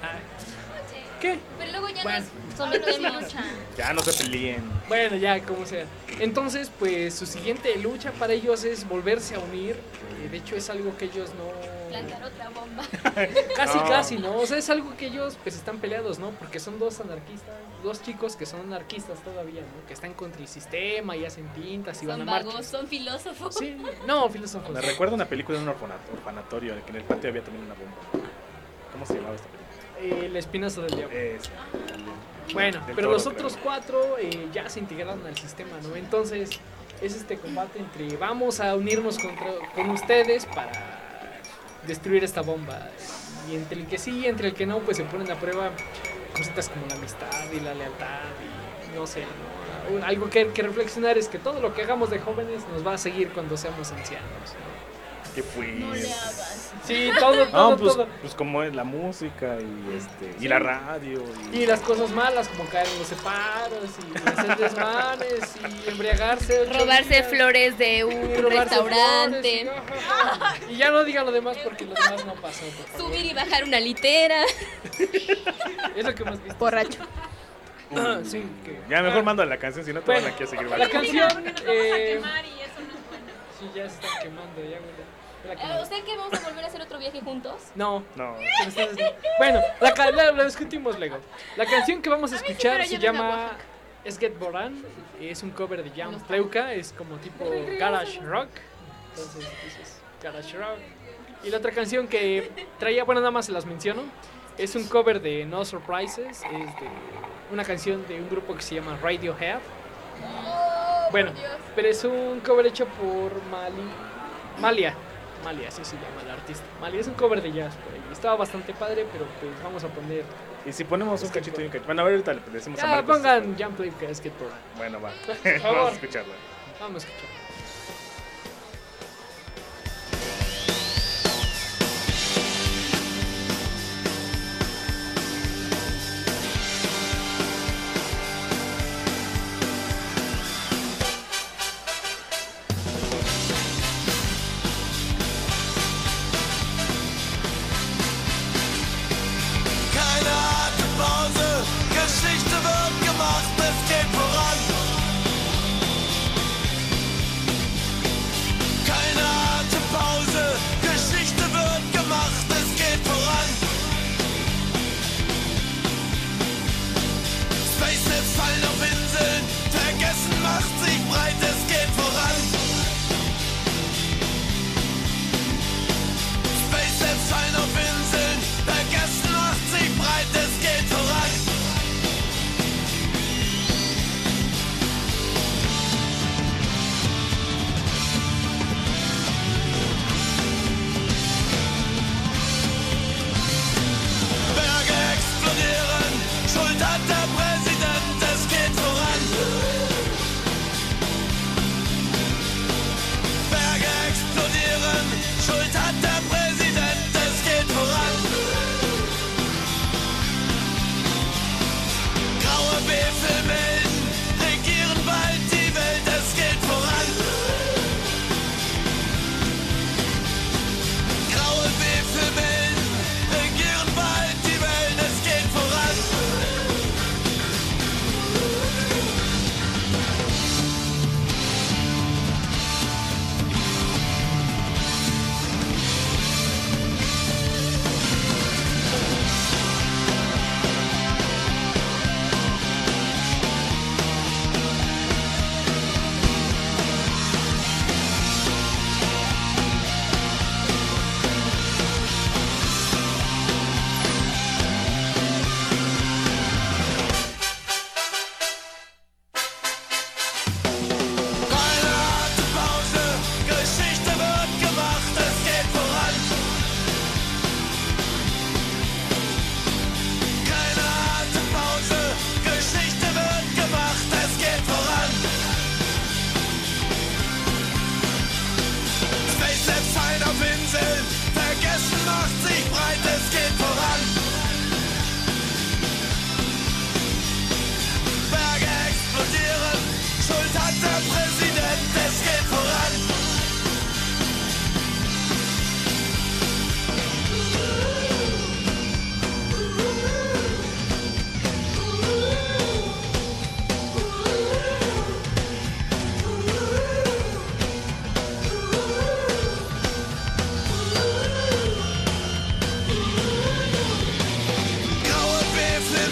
¿Qué? Pero luego ya Bueno. nos sometemos. Ya no se peleen. Bueno, ya, como sea. Entonces, pues su siguiente lucha para ellos es volverse a unir. Eh, de hecho, es algo que ellos no... Plantar otra bomba. Casi, No. casi, ¿no? O sea, es algo que ellos pues están peleados, ¿no? Porque son dos anarquistas, dos chicos que son anarquistas todavía, ¿no? Que están contra el sistema y hacen pintas y van Son a vagos, marchas. son filósofos. Sí, no, filósofos. Me recuerda una película de un orfanato, orfanatorio, que en el patio había también una bomba. ¿Cómo se llamaba esta película? Eh, el espinazo del diablo. Esa. Bueno, Del pero Toro, los creo. otros cuatro eh, ya se integraron al sistema, ¿no? Entonces es este combate entre vamos a unirnos contra, con ustedes para destruir esta bomba. Y entre el que sí y entre el que no, pues se ponen a prueba cositas como la amistad y la lealtad y no sé, ¿no? Algo que hay que reflexionar es que todo lo que hagamos de jóvenes nos va a seguir cuando seamos ancianos, ¿no? ¿Qué fue? No le hagas. Sí, todo, todo, No, pues, todo. pues como es la música y este Sí. y la radio y, Y las cosas malas como caer en los separos y hacer desmanes y embriagarse. ocho Robarse días. flores de Y un robarse restaurante. flores, y, y ya no diga lo demás porque lo demás no pasó, por favor. Subir y bajar una litera. Es lo que hemos visto. Borracho. Ah, sí, que- ya mejor manda la canción, si no te Bueno, van aquí a seguir la bailando. canción. Eh, quemar y eso no es bueno. sí, ya se están quemando, ya, güey. La que Eh, no. ¿Usted qué vamos a volver a hacer otro viaje juntos? No. No. Pero ustedes- Bueno, la, ca- la, la discutimos luego. La canción que vamos a sí, escuchar pero se llévenme a llama Oaxaca. Esget Boran. Es un cover de Jan Pleuka. Es como tipo garage rock. Entonces, dices garage rock. Y la otra canción que traía, bueno, nada más se las menciono. Es un cover de No Surprises. Es de una canción de un grupo que se llama Radiohead. Bueno, pero es un cover hecho por Mali, Malia. Malia, así se llama la artista. Malia es un cover de jazz por ahí. Estaba bastante padre, pero pues vamos a poner. Y si ponemos un cachito y un cachito. Bueno, a ver, ahorita le decimos a Ya, Marcos. pongan Jump Play que es que por. Bueno, va. Por Vamos favor. a escucharla. Vamos a escuchar. Keine harte Pause, Geschichte wird gemacht, es geht voran.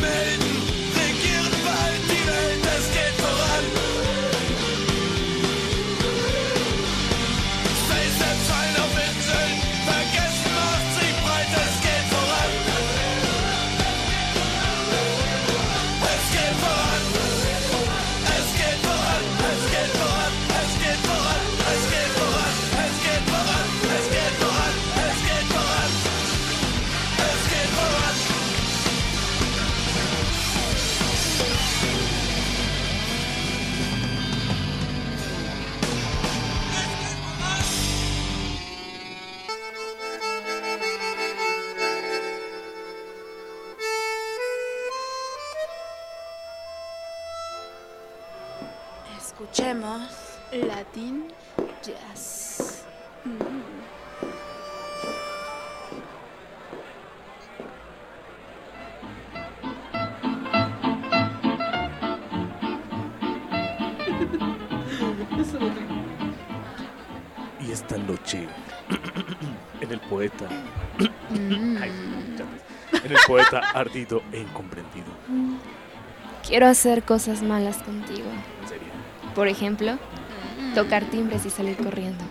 Helden regieren bald die Welt, es geht voran. Spaceships fallen auf Inseln, vergessen macht sich breit, es geht voran. Es geht voran. Es geht voran. Es geht voran. Es geht voran. Es geht voran. Es geht voran. Es geht voran. Es geht voran. Es geht voran. Escuchemos Latin Jazz. Mm. Y esta noche, en el poeta, ay, muchas veces. en el poeta ardido e incomprendido. Quiero hacer cosas malas contigo. ¿En serio? Por ejemplo, tocar timbres y salir corriendo.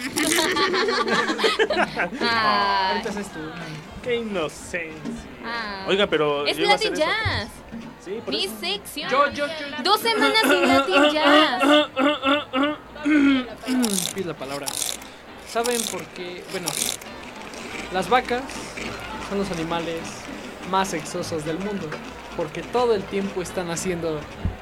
Ah, ahorita haces tú. Qué inocencia. Ah. Oiga, pero Es yo iba a hacer Latin eso. Jazz. Sí, por Mi eso. sección. Yo, yo, yo. Dos semanas sin Latin Jazz. Pide la palabra. ¿Saben por qué? Bueno, las vacas son los animales más sexosos del mundo. Porque todo el tiempo están haciendo.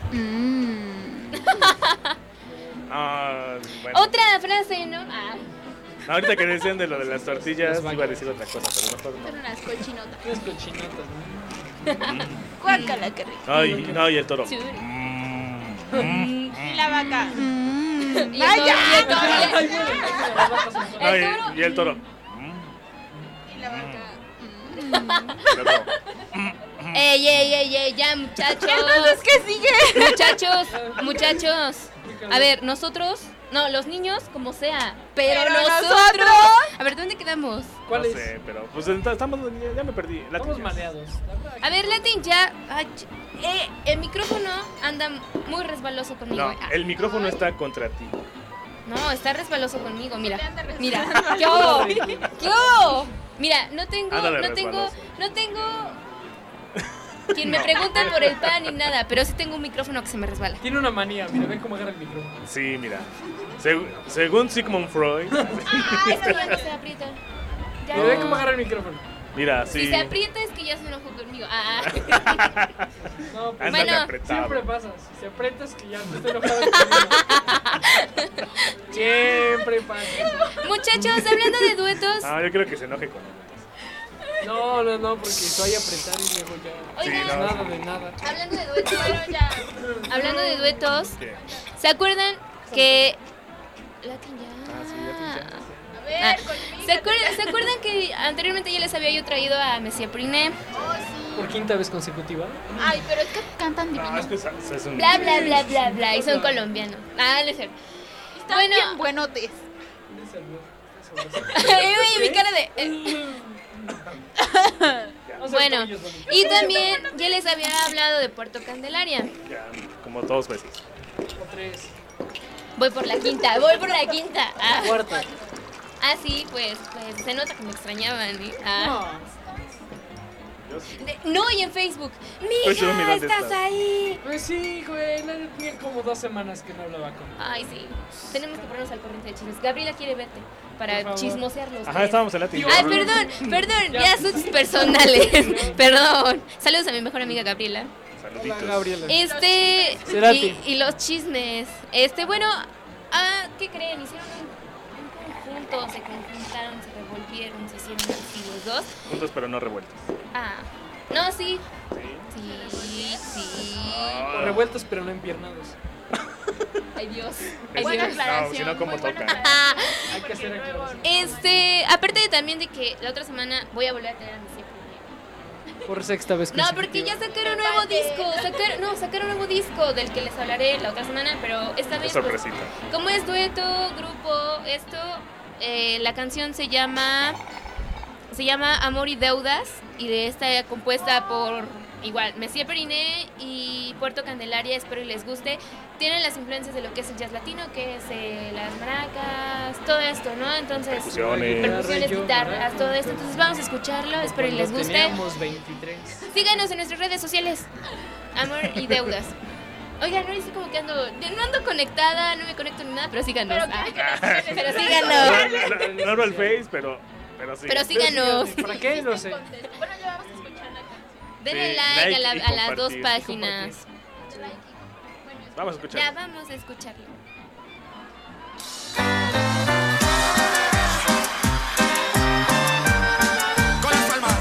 Ah, bueno. Otra frase, ¿no? Ah. Ahorita que decían de lo de las tortillas, iba a decir otra cosa, pero mejor no. Son unas cochinotas. Unas cochinotas, ¿no? Guácala, qué rico. Ay, no, y el toro. Sí. Y la vaca. Y el ¡Ay, toro, ya! y el toro, y el- Ay, el toro. y el toro. Y la vaca. El otro. Ey, ey, ey, ey, ya, muchachos. Entonces, ¿qué sigue? Muchachos, muchachos. A ver, nosotros, no, los niños, como sea. Pero, Pero nosotros. nosotros. A ver, ¿dónde quedamos? ¿Cuál no es? sé, pero pues estamos, ya, ya me perdí. Latin Estamos Jazz. mareados. A ver, Latin ya. Ay, ch- eh, el micrófono anda muy resbaloso conmigo. No, eh. Ah, el micrófono está contra ti. No, está resbaloso conmigo, mira. Anda resbalando. Mira. Yo. Yo. Mira, no tengo, Ándale, no tengo, resbaloso. no tengo quien me pregunte por el pan ni nada, pero sí tengo un micrófono que se me resbala. Tiene una manía, mira, ven cómo agarra el micrófono. Sí, mira. Seg- según Sigmund Freud, Ah, es que ya no se aprieta. Ya. Mira, ven cómo agarra el micrófono. mira, Si sí. se aprieta es que ya se enojó conmigo. Ah. No, pues Ándale Bueno, apretado. siempre pasa. Si se aprieta es que ya no estoy enojado conmigo. Siempre pasa. Muchachos, hablando de duetos. Ah, yo creo que se enoje con él. No, no, no, porque soy apretar y luego ya. Oigan. Sí, no. Nada de nada. Hablando de duetos, ya. Hablando de duetos, ¿Qué? ¿se acuerdan que Latin Jazz? Ah, sí, Latin Jazz. A ver, Ah, conmigo. ¿Se acuerdan, ¿Se acuerdan que anteriormente ya les había yo traído a Messia Priné? Oh, sí. Por quinta vez consecutiva. Ay, pero es que cantan divino. No, es que es, es un... Bla, bla, bla, bla, bla. Y son colombianos. Ah, no es cierto. Están bueno. bien buenotes. Uy, mi cara de. eh. Bueno, y también ya les había hablado de Puerto Candelaria. Ya, como dos veces. O tres. Voy por la quinta, voy por la quinta. Ah, Cuarta. ah sí, pues, pues se nota que me extrañaban. ¿eh? Ah. Yo sí. De- no, y en Facebook. Pues, Yumi, Mija, ¿dónde estás estás? ahí. Pues sí, güey. no, Tenía como dos semanas que no hablaba con. Ay, sí. Tenemos que ponernos al corriente de chismes. Gabriela quiere verte Por para favor. chismosearlos. Ajá, estábamos en Latin Ay, Jazz. perdón, perdón, Ya. ya asuntos personales. Perdón. Saludos a mi mejor amiga Gabriela. Hola, Saluditos. Gabriela. Este. Cerati. Y, y los chismes. Este, bueno. Ah, ¿qué creen? Hicieron un, un conjunto, se conjuntaron, se revolvieron, se hicieron así los dos. Juntos pero no revueltos. Ah. No, sí. Sí. Sí, sí. O revueltos pero no empiernados. Ay, Dios. Ay, Buena Dios. aclaración. No, si no, ¿cómo muy buena tocan? Ah, Hay que hacer aclaración. este, aparte de también de que la otra semana voy a volver a tener a mi siempre. Por sexta vez No, consecutiva. porque ya sacaron nuevo disco. Sacaron, no, sacaron nuevo disco del que les hablaré la otra semana, pero esta Es vez. pues, sorpresita. como es dueto, grupo, esto, eh, la canción se llama se llama Amor y Deudas y de esta compuesta por igual Messier Periné y Puerto Candelaria. Espero que les guste. Tienen las influencias de lo que es el jazz latino, que es eh, las maracas, todo esto, ¿no? Entonces, Percusiones. percusiones, guitarras, todo esto. Entonces vamos a escucharlo, espero que les Cuando guste. teníamos veintitrés. Síganos en nuestras redes sociales. Amor y Deudas. Oigan, no dice como que ando, no ando conectada, no me conecto ni nada, pero síganos. Pero, Ah, pero síganos. No, no, no el Face, pero, pero sí. Pero síganos. ¿Para qué? No sé. Bueno, ya vamos a escuchar la canción. Denle Sí, like, like a, la- y a las dos compartir. páginas. Vamos a escuchar. Ya vamos a escucharlo. Con las palmas.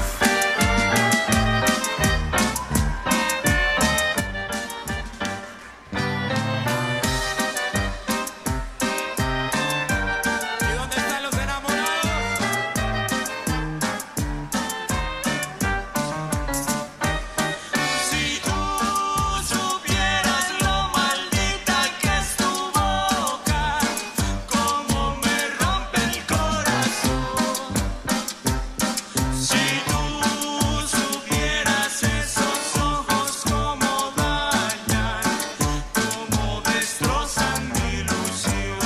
¿Y dónde están los enamorados? Si tú supieras lo maldita que es tu boca, cómo me rompe el corazón. Si tú supieras esos ojos cómo dañan, cómo destrozan mi ilusión.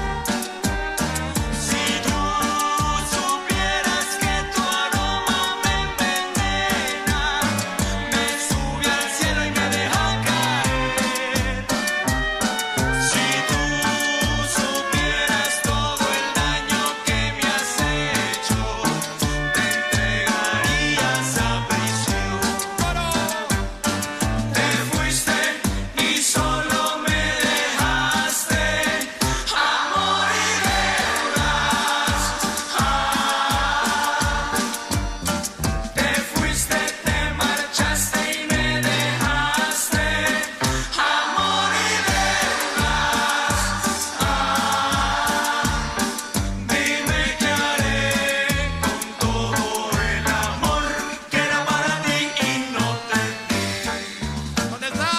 Si tú supieras que tu aroma me envenena, me sube al cielo y me deja caer. Si tú supieras todo el daño que me has hecho, te entregarías a prisión. Te fuiste y solo me dejaste amor y deudas. Te fuiste, te marchaste y me dejaste amor y deudas. Dime qué haré con todo el amor que era para ti y no te di. ¿Dónde está?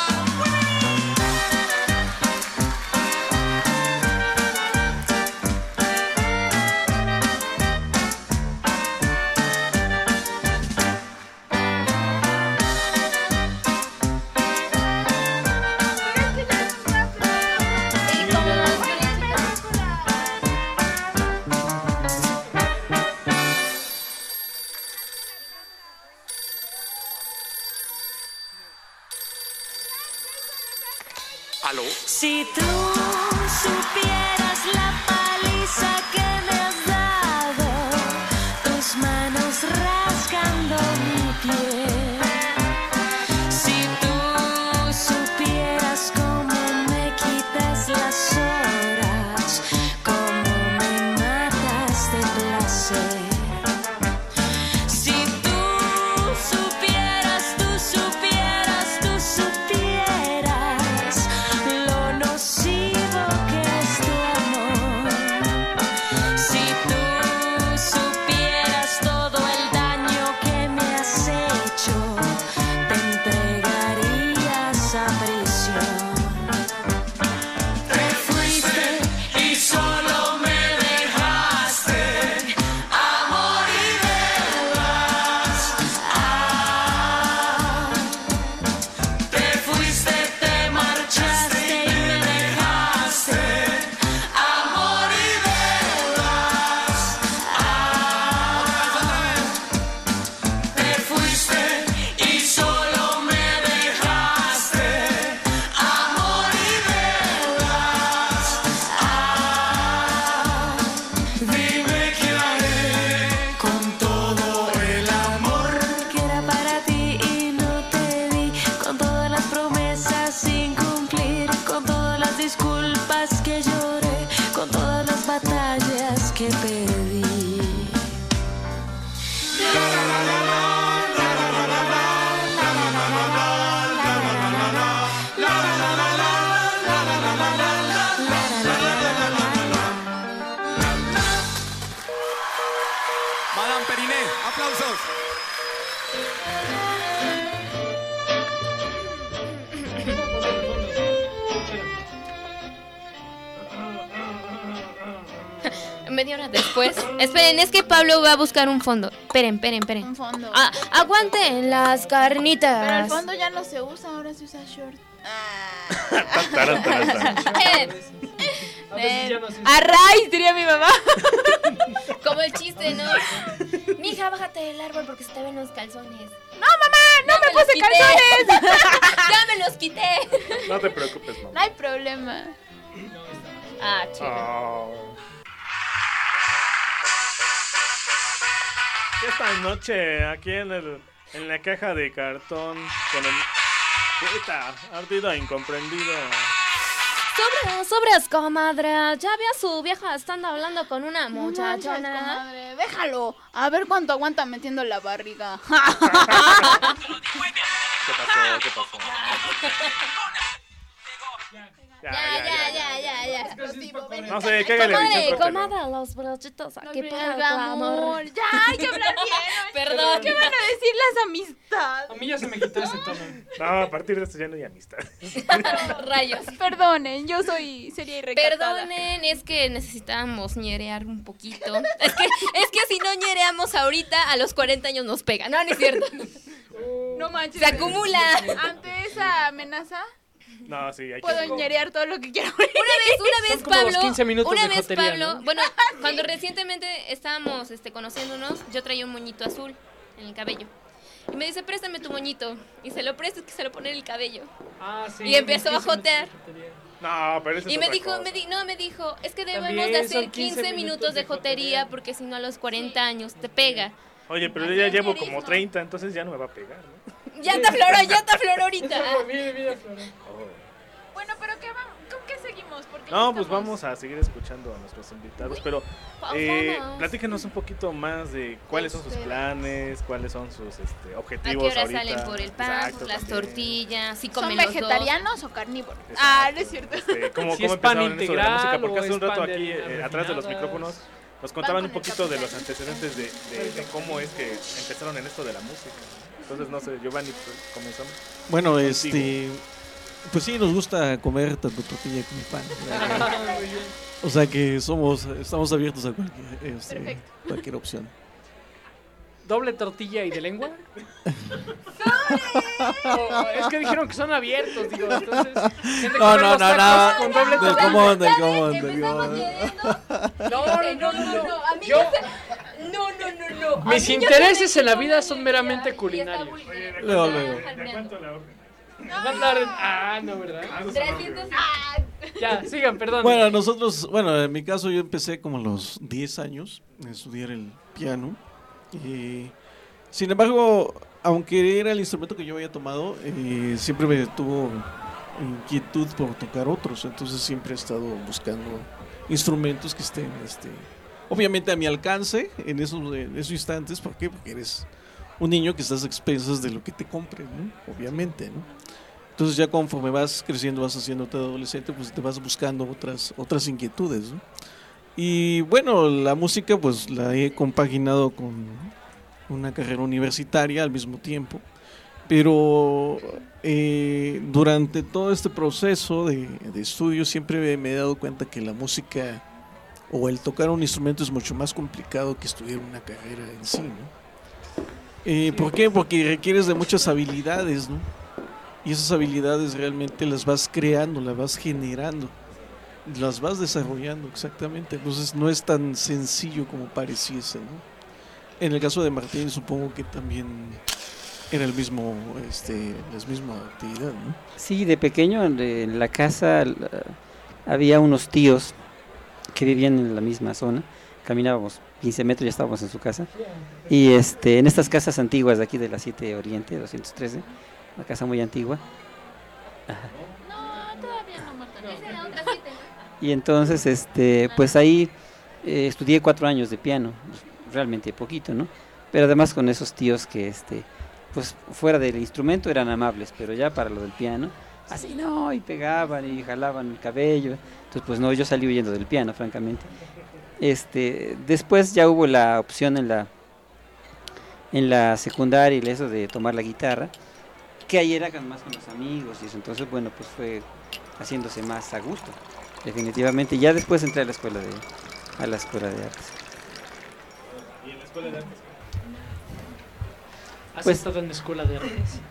¿Aló? Si tú supieras la paliza que me has dado, tus manos rasgando mi piel. Si tú supieras cómo me quitas las horas, cómo me matas de placer. Si tú supieras, tú supieras, tú supieras lo nocivo que es tu amor. Si tú supieras todo el daño que me has hecho, te entregarías a prisión. Te fuiste y solo me dejaste amor y deudas. Ah, te fuiste, te marchaste y me dejaste amor y deudas. Ah, te fuiste y solo me dejaste amor y deudas. Ah, dime qué haré con todo el amor Que era para ti y no te di, con todas las promesas sin cumplir, con todas las disculpas que lloré, con todas las batallas que perdí. Madame Periné, aplausos. media hora después. Esperen, es que Pablo va a buscar un fondo. Esperen, esperen, esperen. Un fondo. Ah, aguanten las carnitas. Pero el fondo ya no se usa, ahora se usa short. Eh, a raíz, diría mi mamá. Como el chiste, ¿no? Mija, bájate del árbol porque se te ven los calzones. No, mamá, no Ya me, me los puse quité. calzones. Ya me los quité. No te preocupes, mamá. No hay problema. Ah, chido. Oh. Esta noche, aquí en el en la caja de cartón, con el poeta ardido e incomprendido. Sobres, sobres, comadre. Ya vi a su vieja estando hablando con una No manches, muchachona. comadre, déjalo. A ver cuánto aguanta metiendo la barriga. ¿Qué pasó? ¿Qué pasó? Ya, ya, ya, ya, ya. No sé, cágale. Comadre, comadre, los brochitos aquí para el amor. Ya, hay que hablar bien. Perdón. ¿Qué van a decir las amistades? A mí ya se me quitó ese tono. No, a partir de esto ya no hay amistad. Rayos. Perdonen, yo soy seria y recatada. Perdonen, es que necesitábamos ñerear un poquito. Es que, es que si no ñereamos ahorita, a los cuarenta años nos pega. No, no es cierto. No manches. Se acumula. Ante esa amenaza, No, sí, hay puedo que... ñerear todo lo que quiero. Una vez, una vez Son como los Pablo, quince minutos una de vez jotería, Pablo, ¿no? bueno, cuando recientemente estábamos este, conociéndonos, yo traía un moñito azul en el cabello. Y me dice, préstame tu moñito. Y se lo presto, es que se lo pone en el cabello. Ah, sí. Y empezó a jotear. No, pero eso es Y me otra dijo, cosa. me di, no, me dijo, es que debemos También de hacer son quince quince minutos de jotería porque si no a los cuarenta años te pega. Oye, pero yo ya llevo como treinta, entonces ya no me va a pegar, ¿no? Ya te afloró, ya te afloró ahorita. Mira, mira, Flora. Bueno, pero ¿qué va? ¿Con qué seguimos? Porque No, ya pues estamos- vamos a seguir escuchando a nuestros invitados, pero eh, platíquenos un poquito más de cuáles son sus planes, cuáles son sus este, ¿A objetivos qué hora ahorita. salen por el pan, Exacto, por las también. tortillas? Si ¿Son comen los dos. vegetarianos o carnívoros? Exacto. Ah, no es cierto. Este, ¿Cómo, Si cómo es pan empezaron en esto de la música? integral Porque o hace un es rato pan de aquí, harinas eh, atrás de los refinadas. micrófonos, nos contaban un con el poquito de capital. los antecedentes de, de- de cómo es que empezaron en esto de la música. Entonces, no sé, Giovanni, pues, comenzamos. Bueno, Contigo. este. Pues sí, nos gusta comer tanto tortilla como pan. O sea que somos, estamos abiertos a cualquier, este, cualquier opción. ¿Doble tortilla y de lengua? Oh, es que dijeron que son abiertos, digo, entonces... ¿quién de No, comer no, los no, tacos no. con doble Del tortilla? común, del común, del Empezamos común. queriendo. No, no, no, no, no. A mí Yo- ya se- No, no, no, no. A Mis mí ya intereses se me en la quitó vida mi son idea meramente y está culinarios. muy- Luego, luego. ¿De cuánto la orden? Ah, no, ¿verdad? trescientos. Ya, sigan, perdón. Bueno, nosotros, bueno, en mi caso yo empecé como a los diez años a estudiar el piano. Y, sin embargo, aunque era el instrumento que yo había tomado, eh, siempre me tuvo inquietud por tocar otros. Entonces siempre he estado buscando instrumentos que estén, este, obviamente a mi alcance en esos, en esos instantes. ¿Por qué? Porque eres un niño que estás a expensas de lo que te compren, ¿no? Obviamente, ¿no? Entonces ya conforme vas creciendo, vas haciéndote adolescente, pues te vas buscando otras otras inquietudes, ¿no? Y bueno, la música pues la he compaginado con una carrera universitaria al mismo tiempo, pero eh, durante todo este proceso de, de estudio siempre me he dado cuenta que la música o el tocar un instrumento es mucho más complicado que estudiar una carrera en sí, ¿no? Eh, ¿Por qué? Porque requieres de muchas habilidades, ¿no? Y esas habilidades realmente las vas creando, las vas generando, las vas desarrollando exactamente. Entonces no es tan sencillo como pareciese, ¿no? En el caso de Martín supongo que también era el mismo, este, la misma actividad, ¿no? Sí, de pequeño en, en la casa la- había unos tíos que vivían en la misma zona. Caminábamos quince metros y ya estábamos en su casa. Y este, en estas casas antiguas de aquí de la siete Oriente, doscientos trece, una casa muy antigua. Ajá. No, todavía no, Marta. Esa es la otra siete, ¿no? Y entonces, este, pues ahí eh, estudié cuatro años de piano, realmente poquito, ¿no? Pero además con esos tíos que, este, pues fuera del instrumento eran amables, pero ya para lo del piano, así no, y pegaban y jalaban el cabello. Entonces, pues no, yo salí huyendo del piano, francamente. Este, después ya hubo la opción en la en la secundaria y eso de tomar la guitarra, que ahí era con- más con los amigos y eso. Entonces, bueno, pues fue haciéndose más a gusto, definitivamente. Ya después entré a la escuela de, a la escuela de artes. ¿Y en la escuela de artes? ¿Has Pues- estado en la escuela de artes?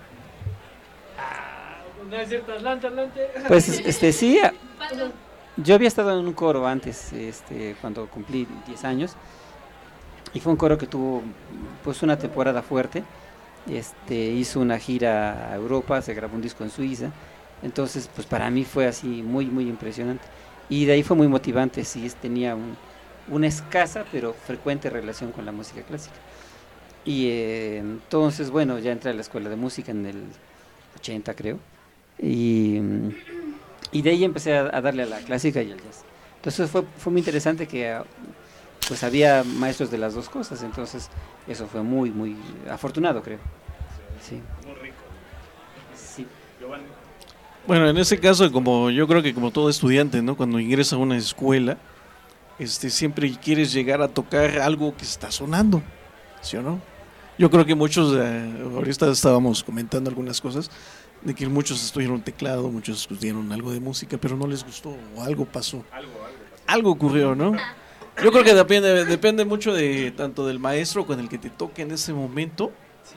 Ah, no es cierto, adelante, adelante. Pues este sí, a- yo había estado en un coro antes, este, cuando cumplí diez años, y fue un coro que tuvo pues una temporada fuerte. Este, hizo una gira a Europa, se grabó un disco en Suiza, entonces pues para mí fue así muy muy impresionante, y de ahí fue muy motivante. Sí, es- tenía un- una escasa pero frecuente relación con la música clásica, y eh, entonces bueno, ya entré a la escuela de música en el ochenta creo, y, mm, y de ahí empecé a, a darle a la clásica y al jazz. Entonces fue, fue muy interesante que ah, pues había maestros de las dos cosas, entonces eso fue muy muy afortunado, creo. Sí. Muy rico. Sí. Giovanni. Bueno, en ese caso, como yo creo que como todo estudiante, ¿no? Cuando ingresa a una escuela, este, siempre quieres llegar a tocar algo que está sonando, ¿sí o no? Yo creo que muchos, eh, ahorita estábamos comentando algunas cosas, de que muchos estudiaron teclado, muchos estudiaron algo de música, pero no les gustó, o algo pasó. Algo, algo. Algo ocurrió, ¿no? Yo creo que depende, depende mucho de tanto del maestro con el que te toque en ese momento,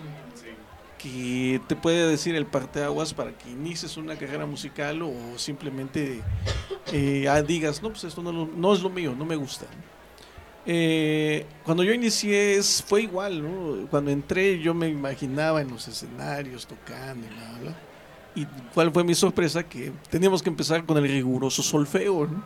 que te puede decir el parteaguas para que inicies una carrera musical, o simplemente eh, ah, digas, no, pues esto no, lo- no es lo mío, no me gusta. Eh, cuando yo inicié es- fue igual, ¿no? Cuando entré yo me imaginaba en los escenarios tocando y bla, bla. Y cuál fue mi sorpresa, que teníamos que empezar con el riguroso solfeo, ¿no?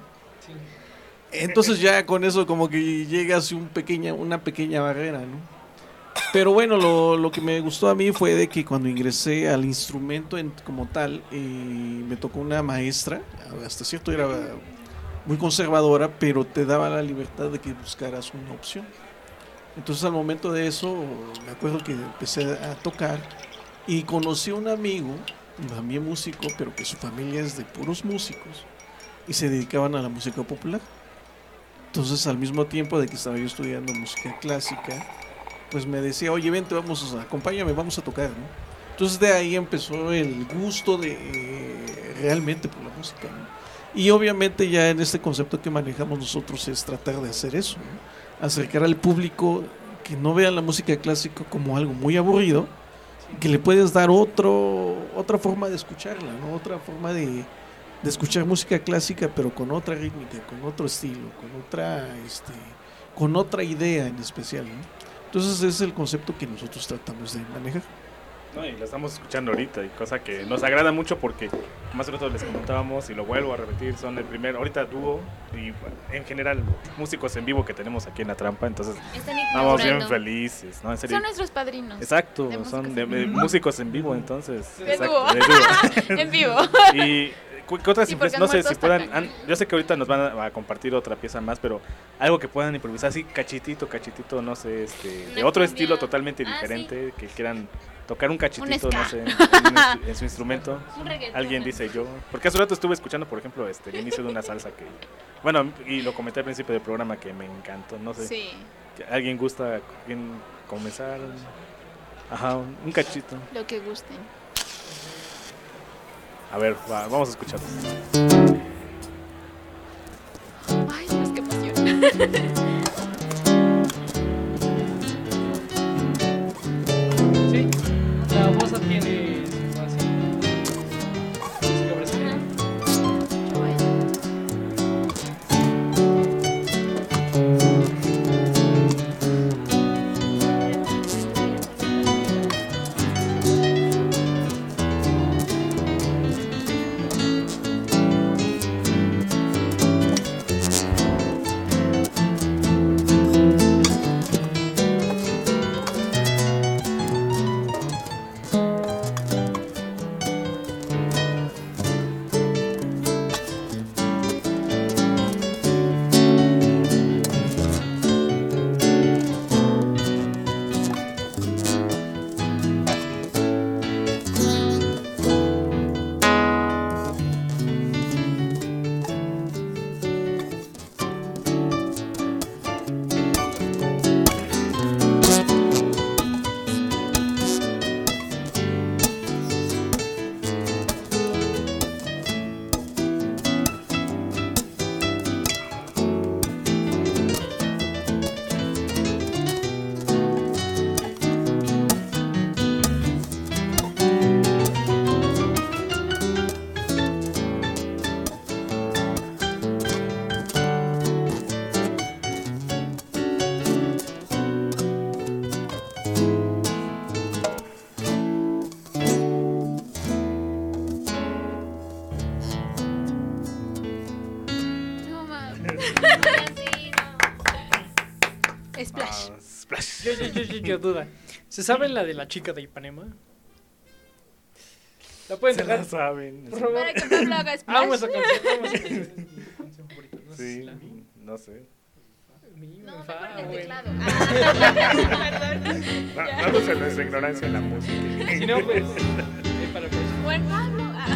Entonces ya con eso como que llegas a un pequeña, una pequeña barrera, ¿no? Pero bueno, lo, lo que me gustó a mí fue de que cuando ingresé al instrumento en- como tal, eh, me tocó una maestra, hasta cierto era muy conservadora, pero te daba la libertad de que buscaras una opción. Entonces al momento de eso, me acuerdo que empecé a tocar y conocí a un amigo, también músico, pero que su familia es de puros músicos y se dedicaban a la música popular. Entonces al mismo tiempo de que estaba yo estudiando música clásica, pues me decía, oye, vente, vamos, a- acompáñame, vamos a tocar, ¿no? Entonces de ahí empezó el gusto de eh, realmente por la música, ¿no? Y obviamente ya en este concepto que manejamos nosotros es tratar de hacer eso, ¿no? Acercar al público que no vea la música clásica como algo muy aburrido, que le puedes dar otro otra forma de escucharla, ¿no? Otra forma de, de escuchar música clásica, pero con otra rítmica, con otro estilo, con otra este con otra idea en especial, ¿no? Entonces ese es el concepto que nosotros tratamos de manejar. No, y la estamos escuchando ahorita, y cosa que nos agrada mucho porque, más nosotros les comentábamos, y lo vuelvo a repetir, son el primer, ahorita dúo, y en general, músicos en vivo que tenemos aquí en La Trampa, entonces Están estamos bien inaugurando. felices, ¿no? En serio. Son nuestros padrinos. Exacto, de son músicos de, en de vivo. músicos en vivo, entonces. De exacto, dúo. de dúo. En vivo. Y ¿cu- ¿qué otras Sí, porque impresiones? No sé muertos si puedan, tocan. han- yo sé que ahorita nos van a, a compartir otra pieza más, pero algo que puedan improvisar así, cachitito, cachitito, no sé, este, de Una otro cumbia. estilo totalmente Ah, diferente, que quieran tocar un cachitito, Un ska. no sé, en, en- en su instrumento. Un reggaetón. Alguien dice yo, porque hace rato estuve escuchando, por ejemplo, este, el inicio de una salsa que, bueno, y lo comenté al principio del programa que me encantó, no sé. Sí. que ¿Alguien gusta quién comenzar? Ajá, un, un cachito. Lo que gusten. A ver, va, vamos a escuchar. Ay, Dios, qué emoción. Sí, la voz tiene así. Música brasileña. Thank Splash. Yo, yo, yo, yo, yo, duda. ¿Se saben la de la chica de Ipanema? ¿La pueden Se tocar? la saben. Por favor. Para que Pablo haga splash. Vamos a canción, vamos a canción. Canción favorita, no sé si Sí, la vi. no sé. Mi, No, me mejor fa- en el bueno. teclado. Ah, perdón. No, no usen nuestra ignorancia en la música. Si no, pues. ahí para la próxima. Buen Pablo. Ah.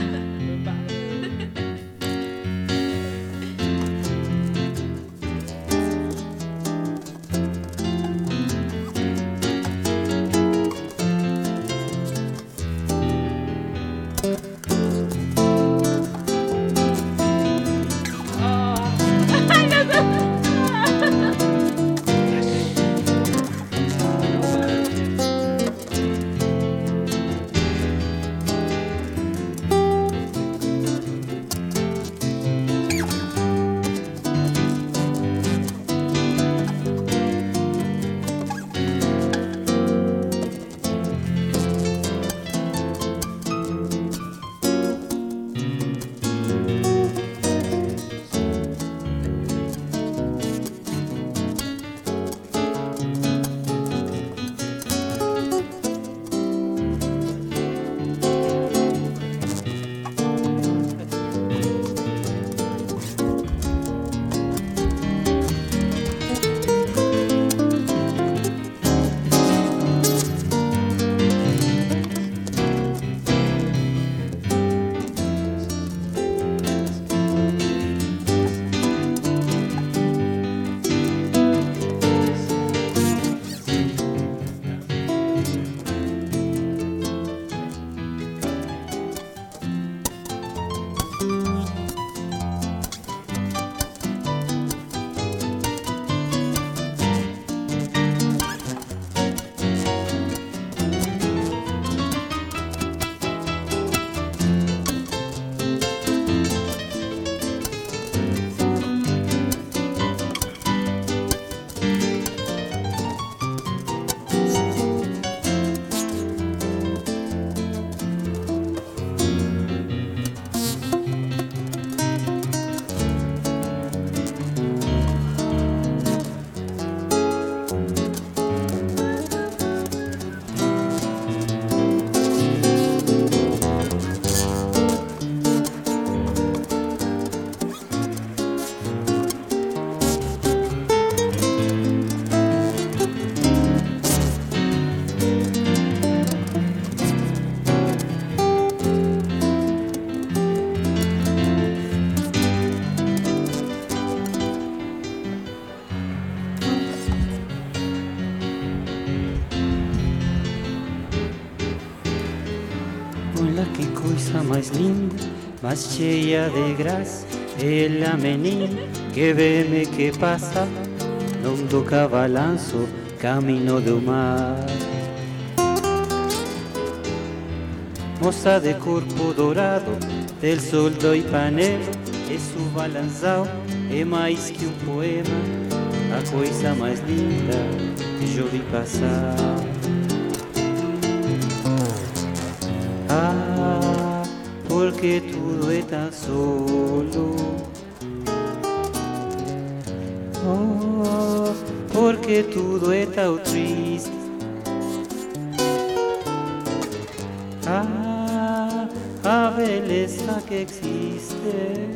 Olha que coisa mais linda, mais cheia de graça. Ela menina que vê-me que passa, não do cavalanço, caminho do mar. Moça de corpo dourado, del sol do Ipanema, e seu balançao é mais que um poema, a coisa mais linda que eu vi passar. Ah, porque tudo é tão solo. Oh, porque tudo é tão triste. Ah, a beleza que existe,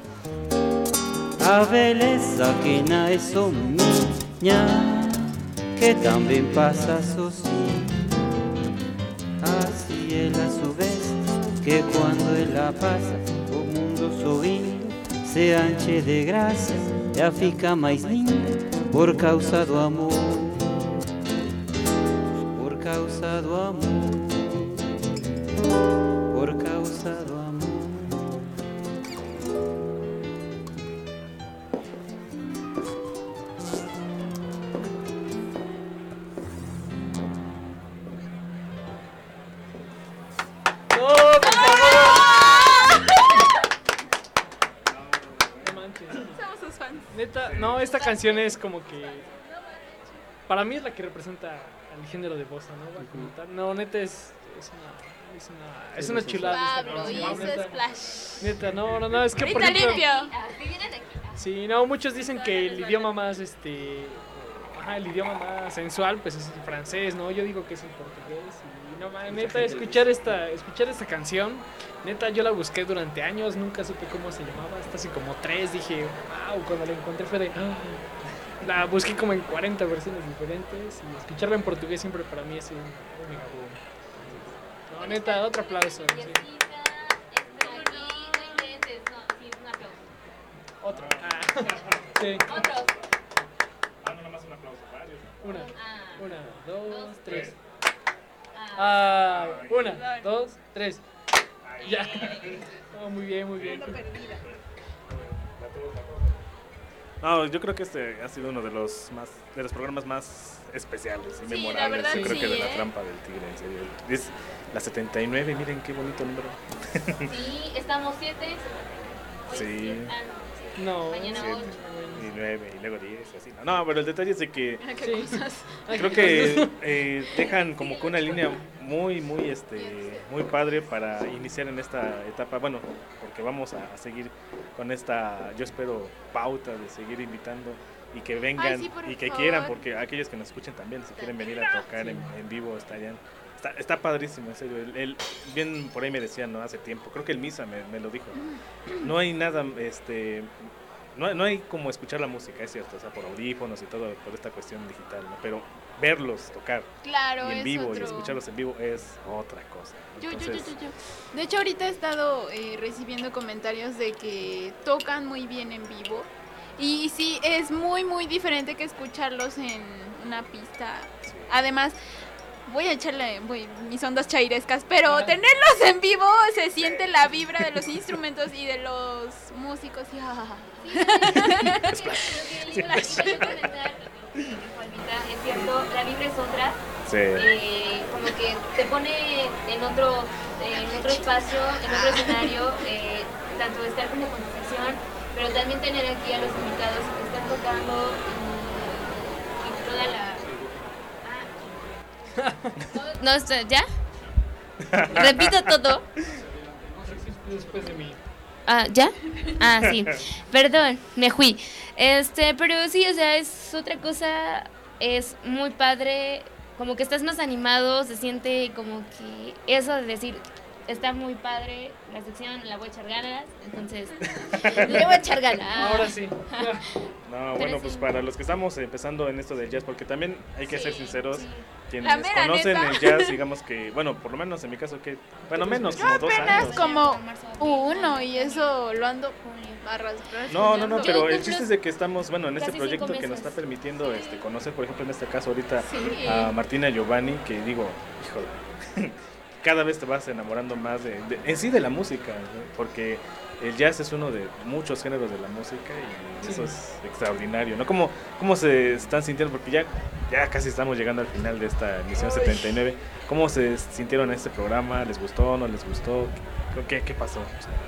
a beleza que não é só minha, que também passa sozinha. Assim ela soubesse que quando ela passa, o mundo sorrindo se enche de graça, já fica mais linda por causa do amor, por causa do amor, por causa do amor. Somos sus fans. Neta, no, esta canción es como que. Para mí es la que representa al género de bossa, ¿no? Va a comentar. No, neta es. Es una. Es una, es una chulada. esta Pablo canción, hizo neta. splash. Neta, no, no, no, es que por Ahorita ejemplo. limpio. Sí, no, muchos dicen que el idioma más este ajá, el idioma más sensual pues es el francés, ¿no? Yo digo que es el portugués y no mames, neta, escuchar esta, escuchar esta canción, neta, yo la busqué durante años, nunca supe cómo se llamaba, hasta así como tres, dije, wow, cuando la encontré fue de... ah. La busqué como en cuarenta versiones diferentes y escucharla en portugués siempre para mí es un, un mega boom. No, neta, otro aplauso. Sí. Otro. Ah. Sí. Otros. Ah, no, nomás un aplauso. Varios. Una, Ah. una, dos, Dos, tres. Ah. Ah, una, dos, tres. Ya. Oh, muy bien, muy bien. No, yo creo que este ha sido uno de los más de los programas más especiales y Sí, memorables. la verdad yo creo sí, que de ¿eh? la trampa del tigre, en serio. Es la setenta y nueve, miren qué bonito número. Sí, estamos siete. Hoy Sí. siete, ah, no, siete. No, Mañana Siete, ocho. y nueve, y luego diez, y así. No, no, pero el detalle es de que Mira qué Sí. cosas. creo que eh, dejan como que una línea muy, muy, este, muy padre para iniciar en esta etapa. Bueno, porque vamos a, a seguir con esta, yo espero, pauta de seguir invitando y que vengan Ay, sí, por y que favor. quieran, porque aquellos que nos escuchen también, si quieren venir a tocar en, en vivo, estarían. Está, está padrísimo, en serio. Él, él- bien por ahí me decía, ¿no? Hace tiempo, creo que el Misa me, me lo dijo. No hay nada, este. No, no hay como escuchar la música, es cierto, o sea, por audífonos y todo, por esta cuestión digital, ¿no? Pero verlos tocar Claro, y en es vivo otro. y escucharlos en vivo es otra cosa. Yo, yo, yo, Entonces, yo, yo. De hecho, ahorita he estado eh, recibiendo comentarios de que tocan muy bien en vivo. Y sí, es muy, muy diferente que escucharlos en una pista. Además, voy a echarle voy, mis ondas chairescas, pero tenerlos en vivo se siente la vibra de los instrumentos y de los músicos. Y, ah. Sí, lo que les iba a comentar, Juanita, es cierto, la vibra es otra. sí. Eh, como que te pone en otro, en otro espacio, en otro escenario, eh, tanto estar como con tu sección, pero también tener aquí a los invitados que están tocando y, y toda la... Ah. No, esto- ¿ya? Repito todo. Después de mí. Ah, ¿ya? Ah, sí. Perdón, me fui. Este, pero sí, o sea, es otra cosa, es muy padre, como que estás más animado, se siente como que eso de decir, está muy padre la sección, la voy a echar ganas, entonces, le voy a echar ganas. Ahora sí. No, bueno, Pero pues sí. para los que estamos empezando en esto del jazz, porque también hay que Sí, ser sinceros, sí. quienes La mera conocen neta. el jazz, digamos que, bueno, por lo menos en mi caso, que, bueno, menos, Yo como dos apenas años. como uno y eso lo ando arrastrando. No, no, no, pero Yo el creo- chiste es de que estamos, bueno, en este casi proyecto cinco que nos está meses. permitiendo este, conocer, por ejemplo, en este caso ahorita Sí. a Martina Giovanni, que digo, híjole, cada vez te vas enamorando más de, de- en sí de la música, ¿no? Porque el jazz es uno de muchos géneros de la música y eso es extraordinario, ¿no? ¿Cómo, cómo se están sintiendo? Porque ya, ya casi estamos llegando al final de esta emisión setenta y nueve. ¿Cómo se sintieron en este programa? ¿Les gustó? ¿No les gustó? ¿Qué, qué pasó? O sea,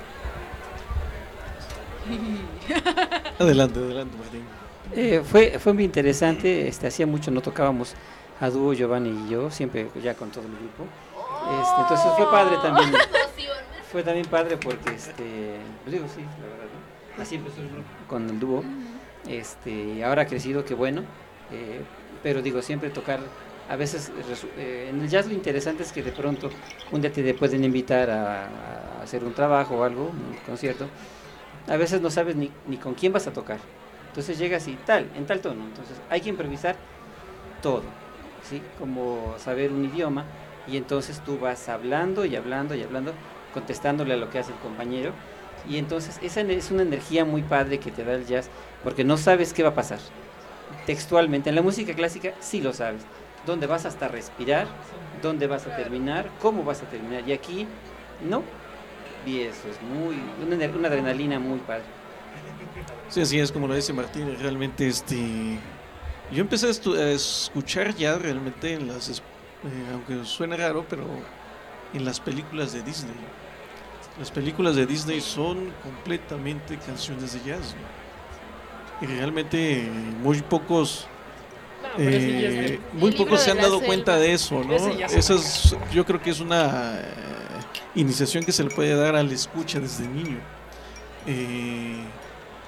Adelante, adelante, Martín. Eh, fue, fue muy interesante, este, hacía mucho no tocábamos a dúo Giovanni y yo, siempre ya con todo el grupo. Este, entonces fue padre también. Fue también padre porque, este, pues digo, sí, la verdad, ¿no? Así empezó el grupo con el dúo. Este, y ahora ha crecido, qué bueno. Eh, pero digo, siempre tocar, a veces, resu- eh, en el jazz lo interesante es que de pronto un día te pueden invitar a, a hacer un trabajo o algo, un concierto. A veces no sabes ni, ni con quién vas a tocar. Entonces llegas y tal, en tal tono. Entonces hay que improvisar todo, ¿sí? Como saber un idioma y entonces tú vas hablando y hablando y hablando, contestándole a lo que hace el compañero. Y entonces esa es una energía muy padre que te da el jazz, porque no sabes qué va a pasar. Textualmente, en la música clásica sí lo sabes. Dónde vas hasta respirar, dónde vas a terminar, cómo vas a terminar. Y aquí, no. Y eso es muy, una, ener- una adrenalina muy padre. Sí, así es como lo dice Martín, realmente este yo empecé a, estu- a escuchar ya realmente en las es- eh, aunque suene raro, pero en las películas de Disney. Las películas de Disney son completamente canciones de jazz, ¿no? Y realmente eh, muy pocos No, pero ese ya es eh, de- muy El pocos libro se de han la dado selva. cuenta de eso, ¿no? Ese ya se Esa es, yo creo que es una eh, iniciación que se le puede dar al escucha desde niño. Eh,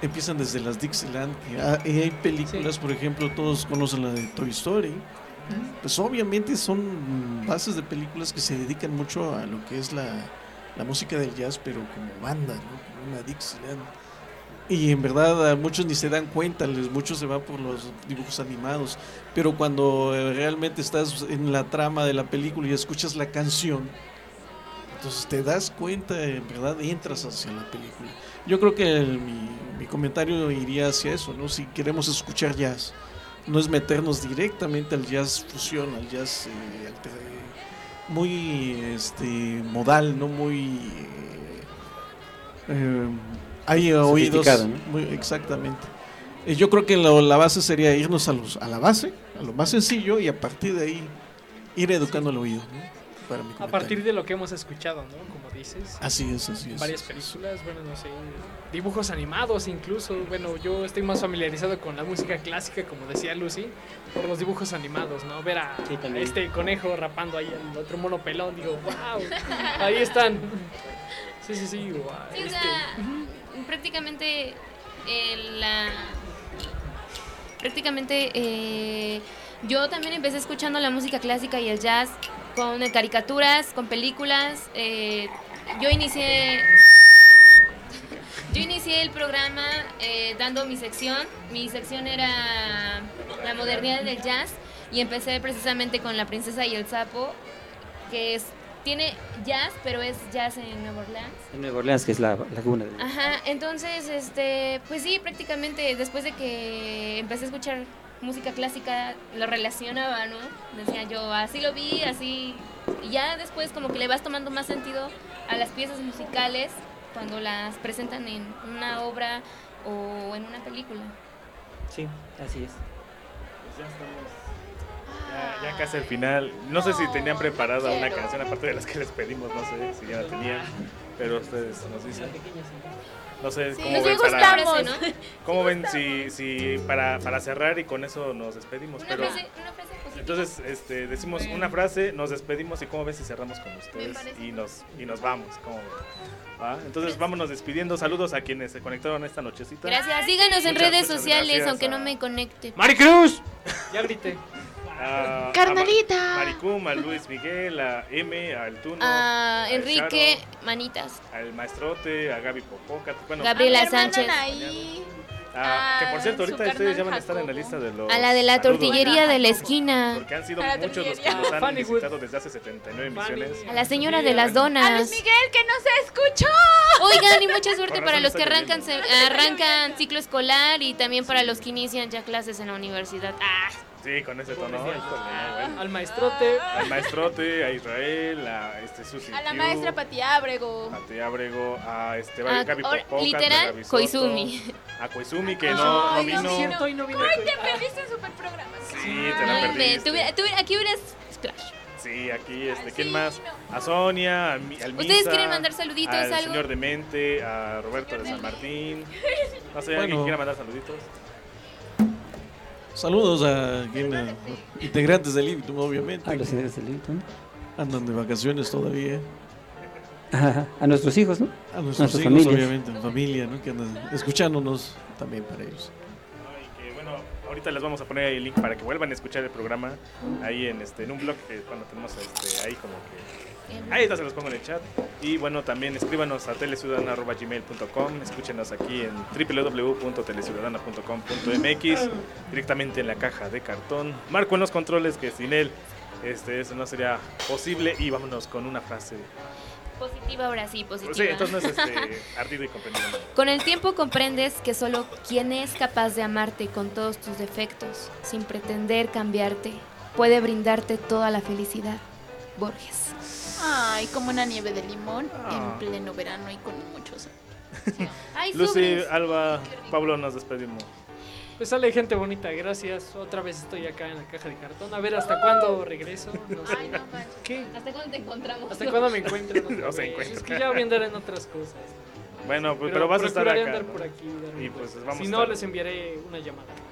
empiezan desde las Dixieland. Que hay, hay películas, sí. Por ejemplo, todos conocen la de Toy Story. Pues obviamente son bases de películas que se dedican mucho a lo que es la, la música del jazz, pero como banda, ¿no? Como una Dixieland. Y en verdad a muchos ni se dan cuenta, les, muchos se van por los dibujos animados, pero cuando realmente estás en la trama de la película y escuchas la canción, entonces te das cuenta, en verdad entras hacia la película. Yo creo que el, mi, mi comentario iría hacia eso, ¿no? Si queremos escuchar jazz, no es meternos directamente al jazz fusión, al jazz eh, alter, muy este, modal, no muy... Eh, eh, hay oídos, ¿no? Muy, exactamente. Eh, yo creo que lo, la base sería irnos a, los, a la base, a lo más sencillo, y a partir de ahí ir educando el oído, ¿no? Para mi a partir de lo que hemos escuchado, ¿no? Como dices. Así es, así es. Varias películas, bueno, no sé, dibujos animados incluso. Bueno, yo estoy más familiarizado con la música clásica, como decía Lucy, por los dibujos animados, ¿no? Ver a, sí, a este conejo rapando ahí al otro mono pelón, digo, wow, ahí están. Sí, sí, sí, wow. Sí, este. o sea, prácticamente eh, la... Prácticamente eh, yo también empecé escuchando la música clásica y el jazz con caricaturas, con películas. Eh, yo inicié yo inicié el programa eh, dando mi sección. Mi sección era la modernidad del jazz y empecé precisamente con La princesa y el sapo, que es tiene jazz, pero es jazz en Nueva Orleans. En Nueva Orleans, que es la laguna. De... Ajá, entonces, este, pues sí, prácticamente después de que empecé a escuchar música clásica, lo relacionaba, ¿no? Decía yo, así lo vi, así... Y ya después como que le vas tomando más sentido a las piezas musicales cuando las presentan en una obra o en una película. Sí, así es. Pues ya estamos... Ya, ya casi al final. No sé si tenían preparada una canción aparte de las que les pedimos, no sé si ya la tenían, pero ustedes nos dicen. No sé sí, cómo nos ven para, ¿no? ¿Cómo ven si, si para, para cerrar y con eso nos despedimos? Una Pero frase, una frase positiva. Entonces este, decimos una frase, nos despedimos y cómo ven si cerramos con ustedes y nos, y nos vamos. ¿Cómo ven? ¿Va? Entonces vámonos despidiendo. Saludos a quienes se conectaron esta nochecita. Gracias, síganos en muchas, redes muchas sociales, aunque a... no me conecte. ¡Maricruz! Ya grité. A, Carnalita. A Maricum, a Luis Miguel, a M, al Tuno, a Enrique, Charo, Manitas, al Maestrote, a Gaby Popoca, bueno, Gabriela Sánchez, a, que por cierto ahorita ustedes ya van a estar en la lista de los a la de la saludos, tortillería de la esquina, porque han sido muchos los que nos han visitado desde hace setenta y nueve emisiones. A la señora de las donas, a Luis Miguel que no se escuchó. Oigan, y mucha suerte para los que arrancan se, arrancan ciclo escolar y también para los que inician ya clases en la universidad. Ah. Sí, con ese tono. Híjole, no, bueno. Al maestrote. Al maestrote, a Israel, a este Susi. A la maestra Pati Ábrego. Pati Ábrego, a este a, Gaby Popoca. Literal, Koizumi. A Koizumi, que no, no vino. No, cierto, y no vino. Ay, te perdiste un super programa. Sí, te la perdiste. Tuve, tuve, aquí hubieras Splash. Sí, aquí, este, ¿quién más? A Sonia, a, Mi, al Misa. ¿Ustedes quieren mandar saluditos? Al algo? señor Demente, a Roberto de San Martín. No sé, ¿alguien bueno. quiera mandar saluditos? Saludos a, quien, a integrantes del Libitum, obviamente. A los integrantes del Libitum. Andan de vacaciones todavía. A, a nuestros hijos, ¿no? A nuestros hijos, familias. Obviamente, en familia, ¿no? Que andan escuchándonos también para ellos. No, y que, bueno, ahorita les vamos a poner ahí el link para que vuelvan a escuchar el programa ahí en este en un blog que cuando tenemos este, ahí como que... Ahí está, se los pongo en el chat. Y bueno, también escríbanos a teleciudadana arroba gmail punto com. Escúchenos aquí en doble u doble u doble u punto teleciudadana punto com punto m x, directamente en la caja de cartón. Marco en los controles, que sin él este, eso no sería posible. Y vámonos con una frase positiva, ahora sí, positiva. Sí, entonces no es este, ardido y comprendido. Con el tiempo comprendes que solo quien es capaz de amarte con todos tus defectos, sin pretender cambiarte, puede brindarte toda la felicidad. Borges. Ay, como una nieve de limón Ah. en pleno verano y con muchos. Ay, Lucy, sobres. Alba, Pablo, nos despedimos. Pues sale gente bonita, gracias. Otra vez estoy acá en la caja de cartón. A ver hasta cuándo regreso. No sé. Ay, no manches. ¿Qué? ¿Hasta cuándo te encontramos? ¿Hasta cuándo me encuentro? No se encuentra. Es que ya voy a andar en otras cosas. Bueno, pues, pero, pero vas a estar procuraré acá. andar ¿no? por aquí. Y pues vamos si a no, estar. les enviaré una llamada.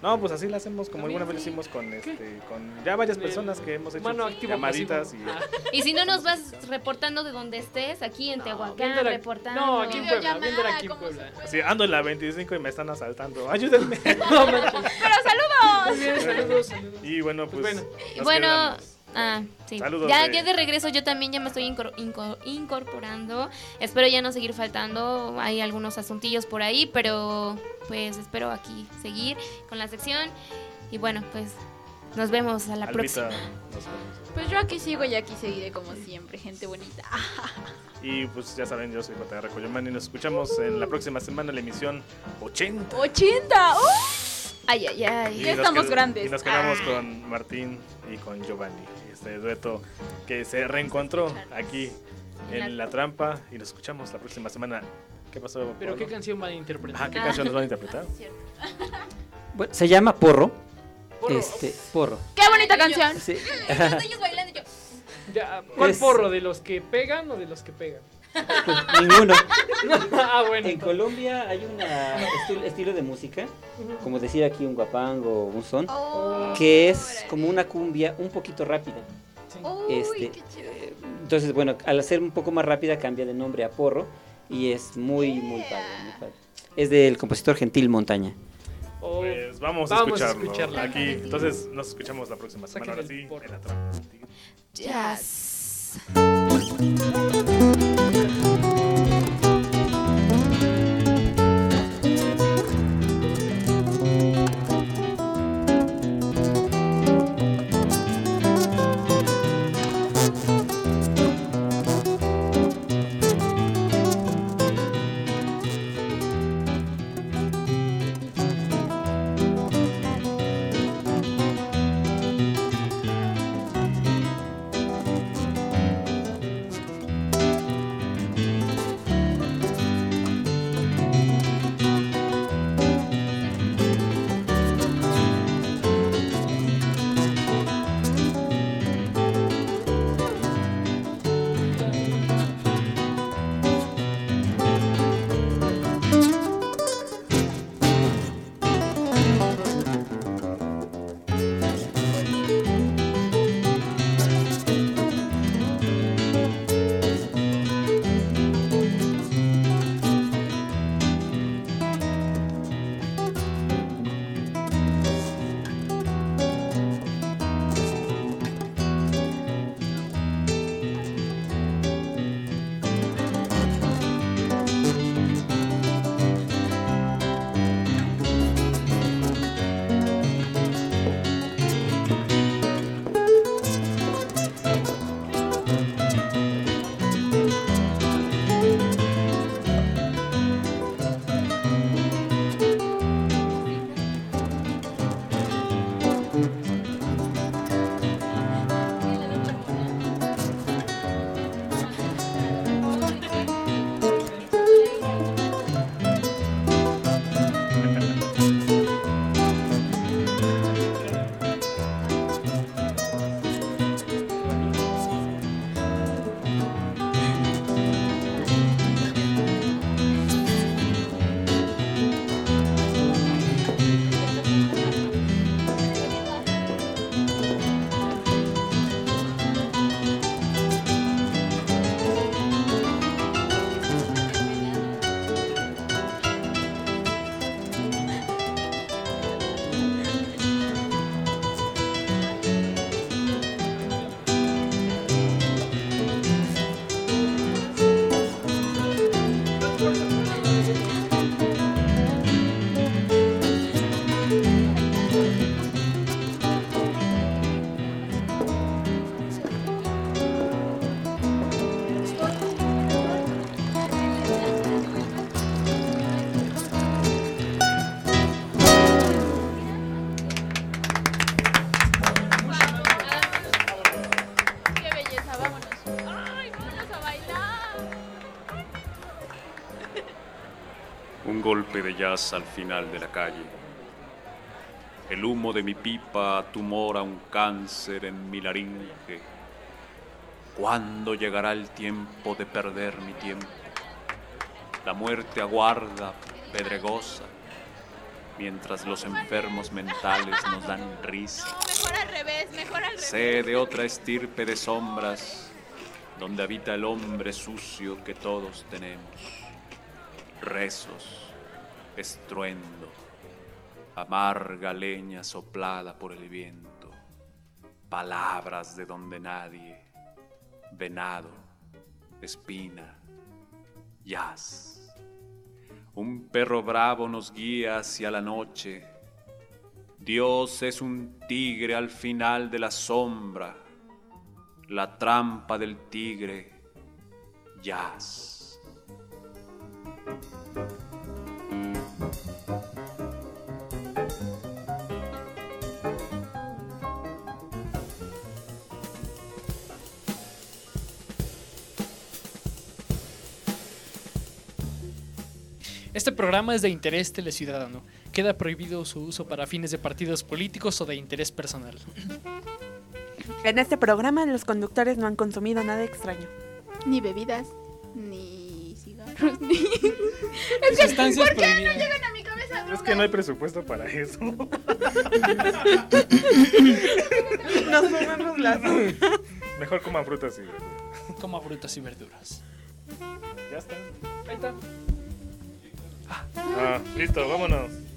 No, pues así la hacemos, como alguna vez lo hicimos con este, con ya varias personas que hemos hecho Mano activo, llamaditas y, pasivo. Y si no nos vas reportando de donde estés, aquí en Tehuacán, viendo la- reportando. no, aquí en Puebla, viendo aquí en Puebla. así ando en la veinticinco y me están asaltando. Ayúdenme. No manches. ¡Pero saludos! Muy bien, saludos, saludos. Y bueno, pues, Pues bueno. nos Bueno, quedamos. ah, sí. Saludos Ya, de- ya de regreso yo también ya me estoy incor- incor- incorporando. Espero ya no seguir faltando. Hay algunos asuntillos por ahí, pero pues espero aquí seguir con la sección. Y bueno, pues nos vemos a la Albita, próxima. nos vemos. Pues yo aquí sigo y aquí seguiré como siempre, gente bonita. Y pues ya saben, yo soy J R Coyoman y nos escuchamos en la próxima semana en la emisión ochenta. ¡ochenta! ¡Uh! Ay, ay, ay. Y Ya nos estamos qued- grandes. Y nos quedamos Ah. con Martín y con Giovanni, este dueto que se reencontró aquí en La Trampa y nos escuchamos la próxima semana. ¿Qué pasó? Pero Pablo? qué canción van a interpretar. Ah, ¿qué canción nos van a interpretar? Bueno, se llama Porro. Porro. Este, Porro. ¡Qué bonita canción! Sí. Ellos bailando y yo. Ya, ¿cuál Es- porro? ¿De los que pegan o de los que pegan? Pues, ninguno. Ah, bueno. En Colombia hay un estilo de música, como decir aquí un guapango o un son, Oh. que es como una cumbia un poquito rápida. Uy, Este, qué chévere. eh, entonces, bueno, al hacer un poco más rápida cambia de nombre a Porro y es muy, muy padre, muy padre. Es del compositor Gentil Montaña. Oh, Pues vamos, a Vamos a escucharlo escucharla. aquí. Entonces nos escuchamos la próxima semana. Ahora Saquen el sí, porro. en La Trampa. Jazz. ¡Qué belleza! Vámonos. ¡Ay, vámonos a bailar! Un golpe de jazz al final de la calle. El humo de mi pipa tumora un cáncer en mi laringe. ¿Cuándo llegará el tiempo de perder mi tiempo? La muerte aguarda, pedregosa. mientras los enfermos mentales nos dan risa. No, mejor al revés, mejor al revés. Sé de otra estirpe de sombras, donde habita el hombre sucio que todos tenemos. Rezos, estruendo, amarga leña soplada por el viento, palabras de donde nadie, venado, espina, jazz. Un perro bravo nos guía hacia la noche. Dios es un tigre al final de la sombra, la trampa del tigre, jazz. Este programa es de interés teleciudadano. Queda prohibido su uso para fines de partidos políticos o de interés personal. En este programa los conductores no han consumido nada extraño. Ni bebidas, ni cigarros, ni... Es que, ¿por qué prohibidas? no llegan a mi cabeza drogas? Es que no hay presupuesto para eso. Nos fumamos las... Mejor coman frutas y verduras. Coma frutas y verduras. Ya está. Ahí está. Ah, listo, vámonos.